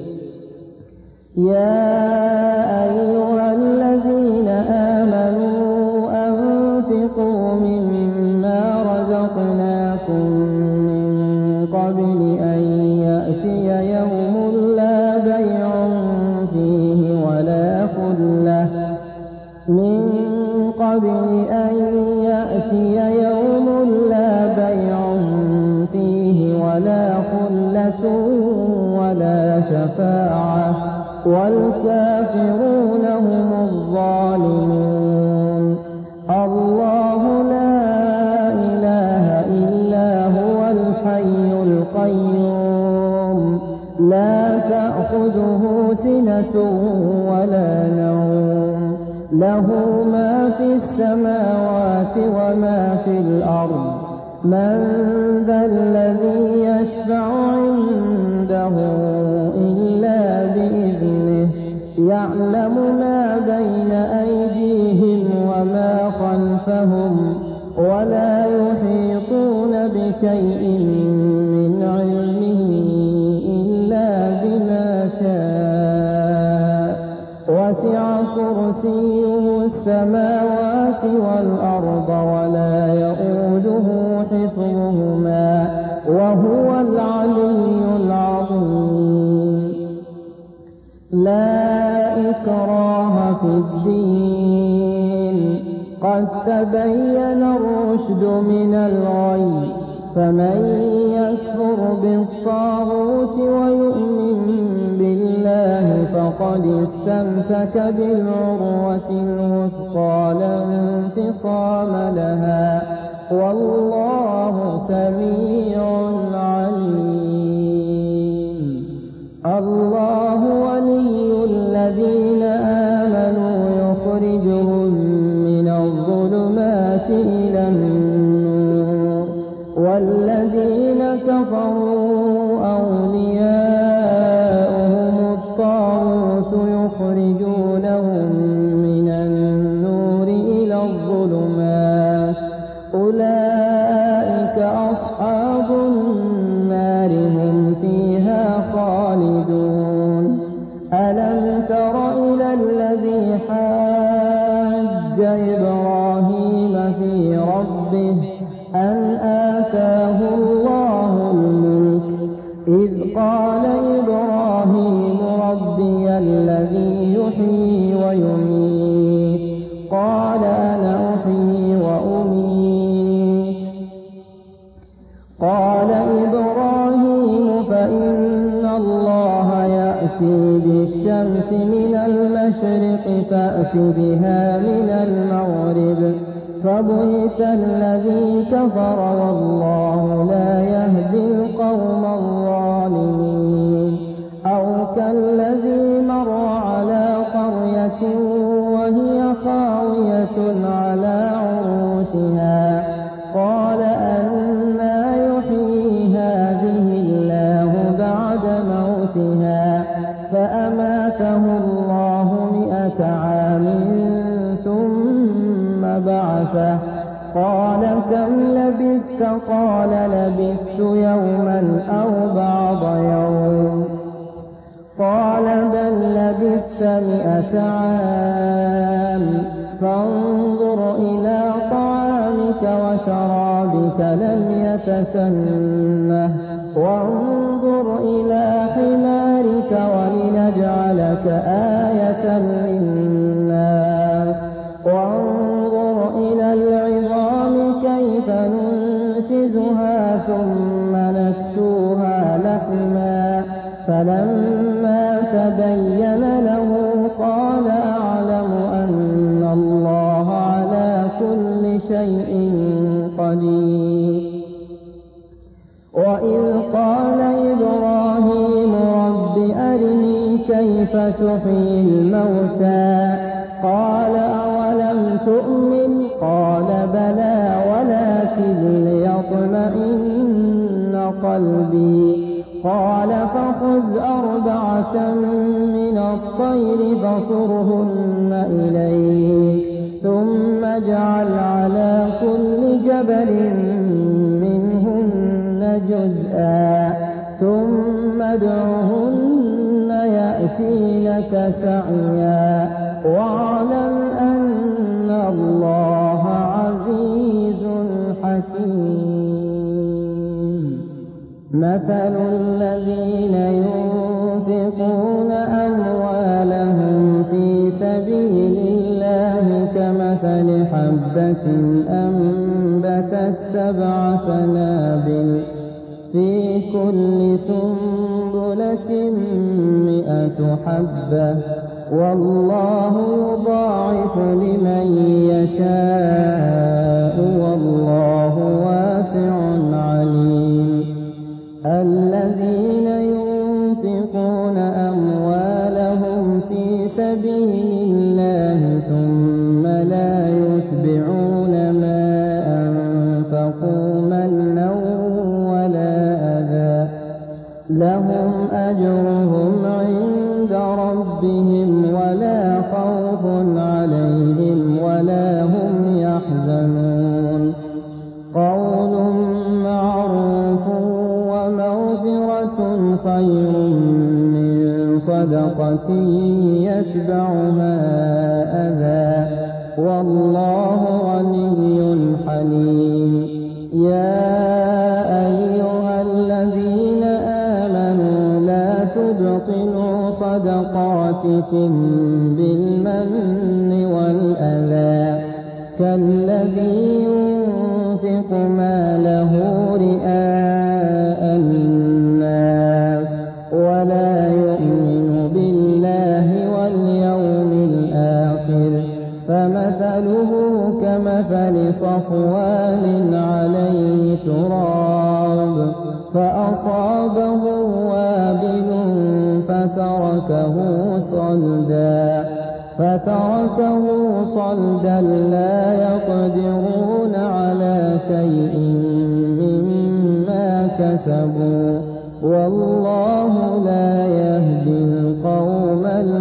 يا أيها الذين آمنوا أنفقوا مما رزقناكم من قبل أن يأتي يوم لا بيع فيه ولا خلة من قبل أن يأتي يوم لا بيع فيه ولا خلة ولا شفاعة والكافرون هم الظالمون. الله لا إله إلا هو الحي القيوم لا تأخذه سنة ولا نوم له ما في السماوات وما في الأرض من ذا الذي يشفع عنده إلا بإذنه يعلم ما بين أيديهم وما خلفهم ولا يحيطون بشيء من علمه إلا بما شاء وسع كرسيه السماوات والأرض ولا يؤوده حفظهما وهو العلي العظيم. لا إكراه في الدين قد تبين الرشد من الغي فمن يكفر بالطاغوت ويؤمن بالله فقد استمسك بالعروة الوثقى لا انفصام لها والله سميع عليم. الله ولي الذين آمنوا يخرجهم من الظلمات إلى النور والذين كفروا أولياؤهم الطاغوت يخرجونهم من النور إلى الظلمات أولئك أصحاب النار هم فيها خالدون. ألم تر إلى الذي حاج إبراهيم في ربه أن آتاه الله الملك إذ قال إبراهيم ربي الذي يحيي ويميت قال أنا أحيي وأميت قال إبراهيم فإن الله يأتي بالشمس من المشرق فأت بها من المغرب فبهت الذي كفر والله لا يهدي القوم الظالمين. أو كالذي مر على قرية وهي خاوية على عروشها قال أنى يحيي هذه الله بعد موتها فأماته الله 100 عام ثم بعثه قال كم لبثت قال لبثت يوما أو بعض يوم قال بل لبثت 100 عام فانظر إلى طعامك وشرابك لم يتسنه وانظر إلى حمارك ولنجعلك آية للناس وانظر إلى العظام كيف ننشزها ثم نكسوها لحما فلما تبين له قال أعلم أن الله على كل شيء قدير. وإذ قال إبراهيم رب أرني كيف تحيي الموتى قال أولم تؤمن قال بلى ولكن ليطمئن قلبي قال فخذ 4 من الطير فصرهن إليك ثم اجعل على كل جبل منهن جزءا ثم ادعهن يأتينك سعيا واعلم أن الله عزيز حكيم مثل الذين ينفقون أموالهم في سبيل الله كمثل حبة أنبتت 7 سنابل في كل سنبلة 100 حبة والله يضاعف لمن يشاء والله واسع عليم الذين ينفقون أموالهم في سبيل الله ثم لا يتبعون ما أنفقوا منا ولا أذى لهم أجرهم عند ربهم ولا خوف عليهم ولا هم يحزنون قول معروف ومغفرة خير من صدقة يتبعها أذى والله غني حليم يا أيها الذين آمنوا لا تبطلوا صدقاتكم بالمن والأذى كالذي ينفق ماله رئاء الناس ولا يؤمن بالله واليوم الآخر فمثله كمثل صفوان عليه تراب فأصابه وابل فتركه صلدا لا يقدرون على شيء مما كسبوا والله لا يهدي القوم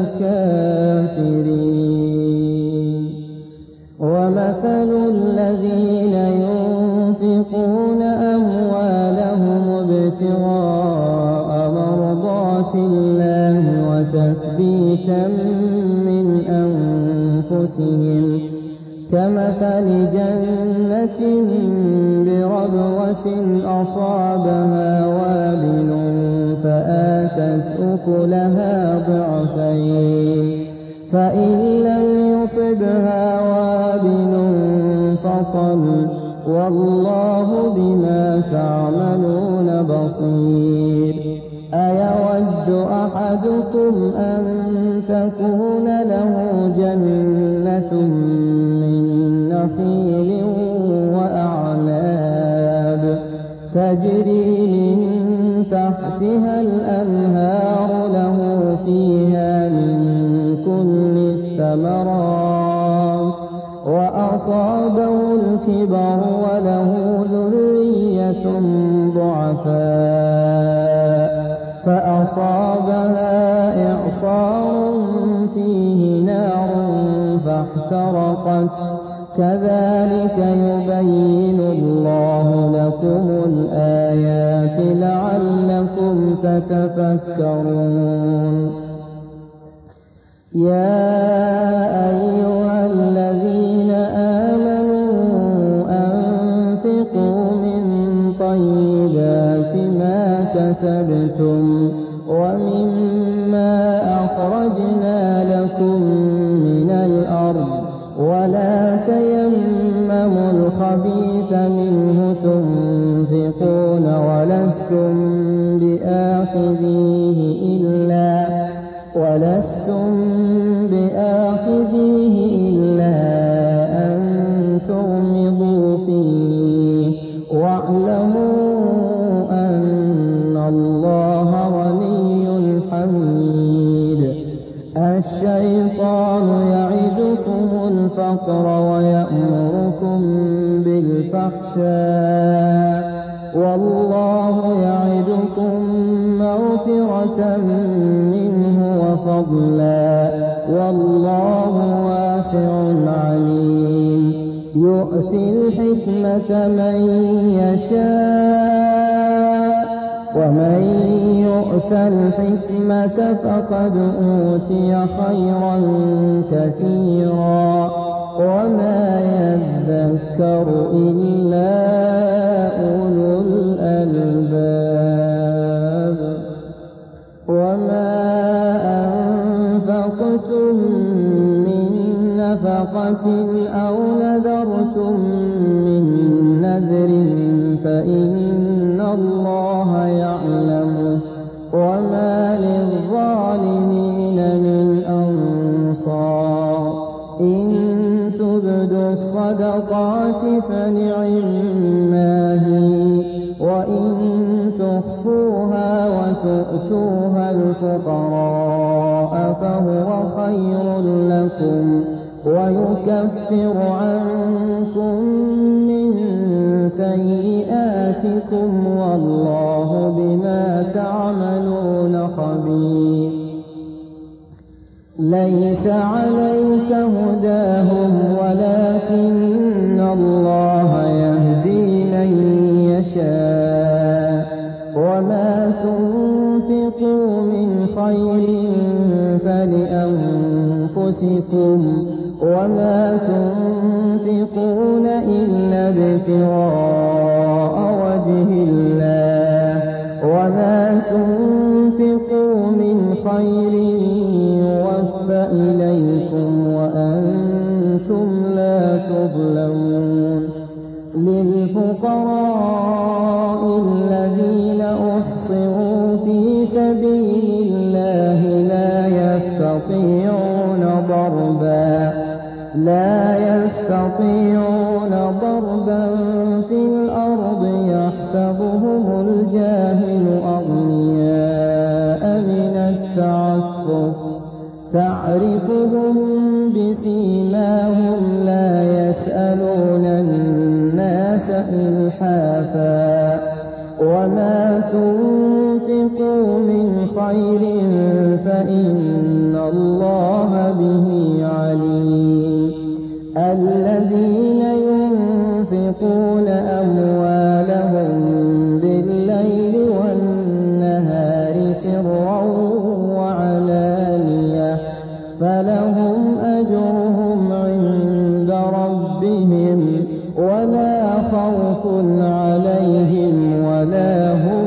الكافرين ومثل الذين ينفقون أموالهم ابتغاء مرضات الله وتثبيتا من أنفسهم كمثل جنة بربوة أصابها وابل فآتت أكلها ضعفين فإن لم يصبها وابل فطل والله بما تعملون بصير أيود أحدكم أن تكون له جنة من نخيل وأعناب تجري من تحتها الأنهار له فيها من كل الثمرات وأصابه الكبر وله ذرية ضعفاء فأصابها إعصار فيه نار فاحترقت كذلك يبين الله لكم الآيات لعلكم تتفكرون يا أيها الذين آمنوا أنفقوا من طيبات ما كسبتم ومما أخرجنا لكم من الأرض ولا تيمموا الخبيث منه تنفقون ولستم بآخذيه إلا أن تغمضوا فيه واعلموا أن الله غني حميد الشيطان يعدكم الفقر ويأمركم بالفحشاء والله يعدكم مغفرة منه وفضلا والله واسع عليم يؤتي الحكمة من يشاء ومن يؤت الحكمة فقد أوتي خيرا كثيرا وما يذكر إلا أولو الألباب وما أنفقتم من نفقة أو نذرتم من نذر فإن الله يعلمه وما للظالمين من أنصار إن تبدوا الصدقات فنعما هي وإن تخفوها وتؤتوها الفقراء فهو خير لكم ويكفر عنكم من سيئاتكم والله بما تعملون خبير ليس عليك هداهم ولكن الله يهدي من يشاء وما تنفقوا من خير فلأنفسكم وما تنفقون إلا ابتغاء وجه الله وما تنفقوا من خير يوفى إليكم وأنتم لا تظلمون للفقراء الذين أحصروا في سبيل الله لا يستطيعون ضربا في الأرض يحسبهم الجاهل أغنياء من التعفف تعرفهم بسيماهم لا يسألون الناس إلحافا وما تنفقوا من خير فإن الله به عليم الذين ينفقون أموالهم بالليل والنهار سرا وعلانية فلهم أجرهم عند ربهم ولا خوف عليهم ولا هم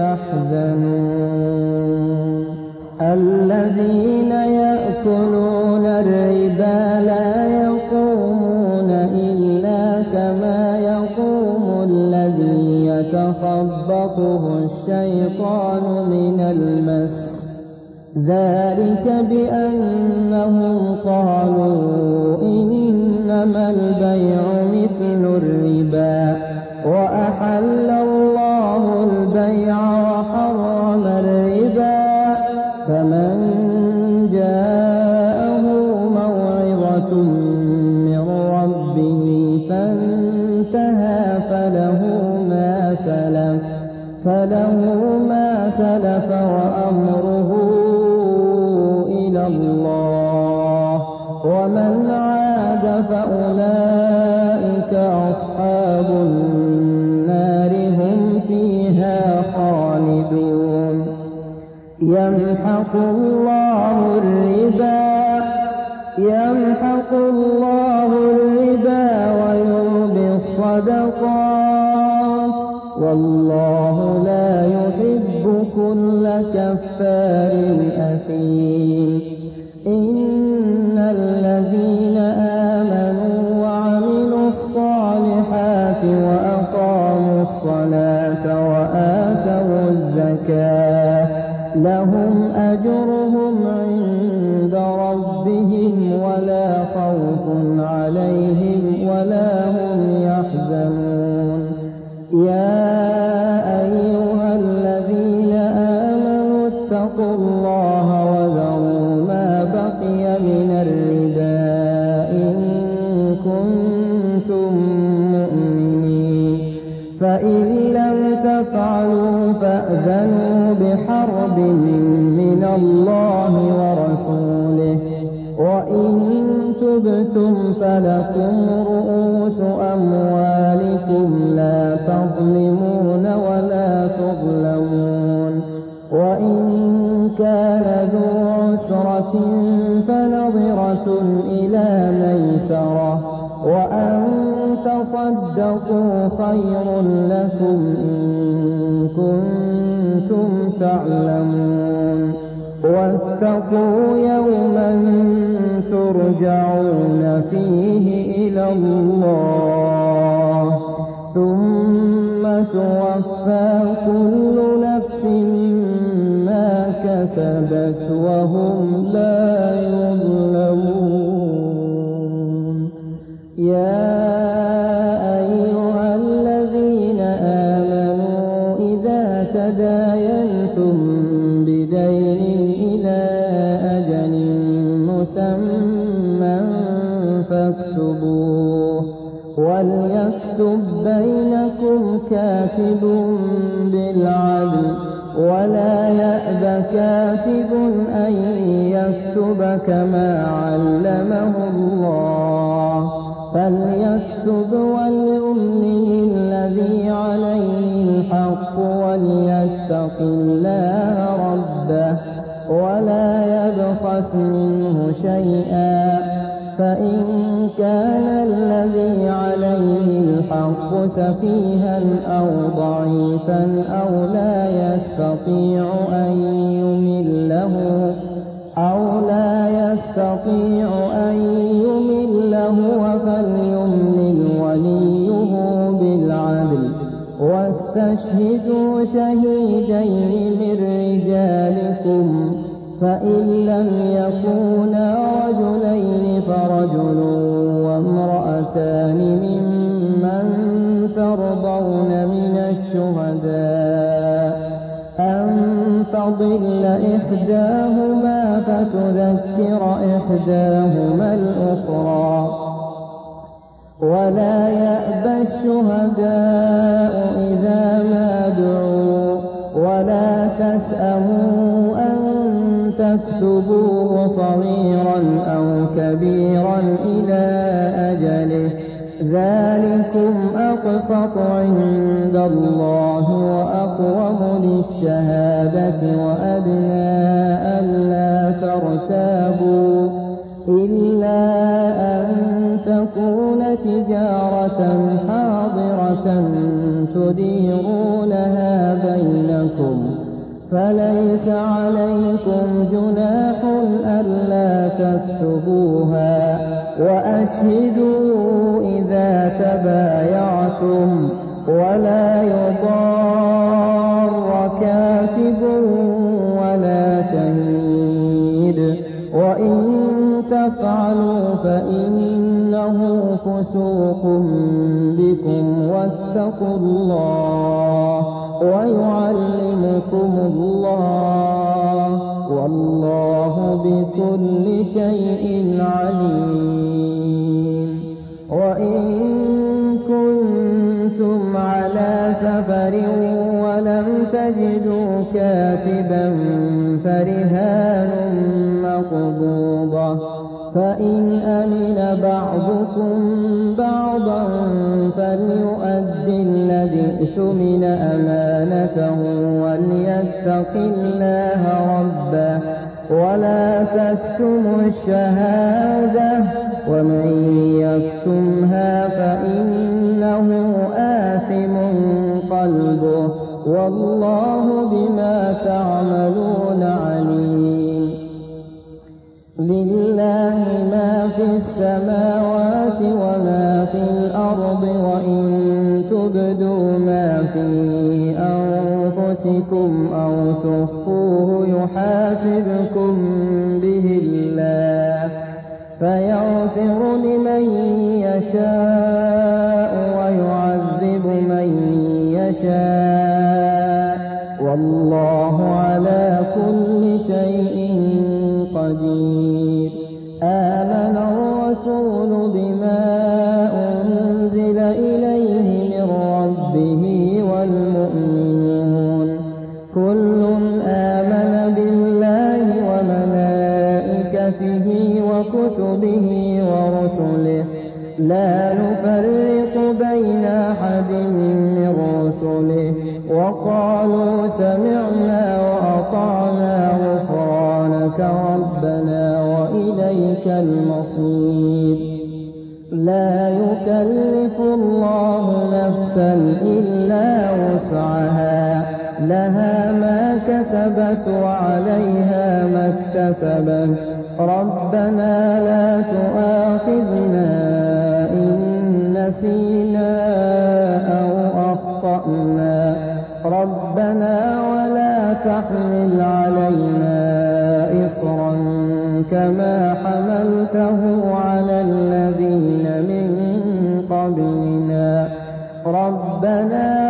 يحزنون الذين يأكلون الربا لا يقومون إلا كما يقوم الذي يتخبطه الشيطان من المس ذلك بأنهم قالوا إنما البيع مثل الربا وأحل الله البيع وحرم الربا فمن جاءه موعظة من ربه فانتهى فله ما سلف وأمره إلى الله ومن عاد فأولئك أصحاب النار هم فيها خالدون يمحق الله الربا ويربي الصدقات والله لا يحب كل كفار أثيم إن الذين آمنوا وعملوا الصالحات وأقاموا الصلاة وآتوا الزكاة لهم أجرهم عند ربهم ولا خوف عليهم ولا هم يحزنون يا أيها الذين آمنوا اتقوا الله وذروا ما فلكم رؤوس أموالكم لا تظلمون ولا تظلمون وإن كان ذو عسرة فنظرة إلى ميسرة وأن تصدقوا خير لكم إن كنتم تعلمون واتقوا يوما ترجعون فيه إلى الله ثم توفى كل نفس ما كسبت وهم لا يظلمون. يا أيها الذين آمنوا إذا تداينتم بدين إلى أجل مسمى فاكتبوه وليكتب بينكم كاتب بالعدل ولا يأب كاتب أن يكتب كما علمه الله فليكتب وليملل الذي عليه الحق وليتق الله ربه ولا يبخس منه شيئا فإن كان الذي عليه الحق سفيها أو ضعيفا أو لا يستطيع أن يمله فليملل وليه بالعدل واستشهدوا شهيدين من رجالكم فإن لم يكونا رجلين فرجل وامرأتان ممن ترضون من الشهداء أن تضل إحداهما فتذكر إحداهما الأخرى ولا يأبى الشهداء إذا ما دعوا ولا تسأموا أن تكتبوه صغيرا أو كبيرا إلى أجله ذلكم أقسط عند الله وأقوم للشهادة وأدنى ألا ترتابوا إلا أن تكون تجارة حاضرة تديرونها بينكم فليس عليكم جناح ألا تكتبوها وأشهدوا إذا تبايعتم ولا يضار كاتب ولا شهيد وإن تفعلوا فإنه فسوق بكم واتقوا الله ويعلمكم الله والله بكل شيء عليم. وإن كنتم على سفر ولم تجدوا كاتبا فرهان مقبوضة فإن أمن بعضكم بعضا فليؤدي الذي اؤتمن أمانته وليتق الله ربه ولا تكتموا الشهادة ومن يكتمها فإنه آثم قلبه والله بما تعملون عليم. لله ما في السماوات وما في الأرض وإن تبدوا ما في أنفسكم أو تخفوه يحاسبكم به الله فيغفر لمن يشاء ويعذب من يشاء والله على كل شيء قدير. آمن الرسول بما أنزل إليه من ربه والمؤمنون كل آمن بالله وملائكته وكتبه ورسله لا نفرق بين أحد من رسله وقالوا سمعنا وأطعنا غفرانك ربنا وإليك المصير. لا يكلف الله نفسا إلا وسعها لها ما كسبت وعليها ما اكتسبت ربنا لا تؤاخذنا إن نسينا أو أخطأنا ربنا ولا تحمل علينا إصرا كما حملته على الذين من قبلنا ربنا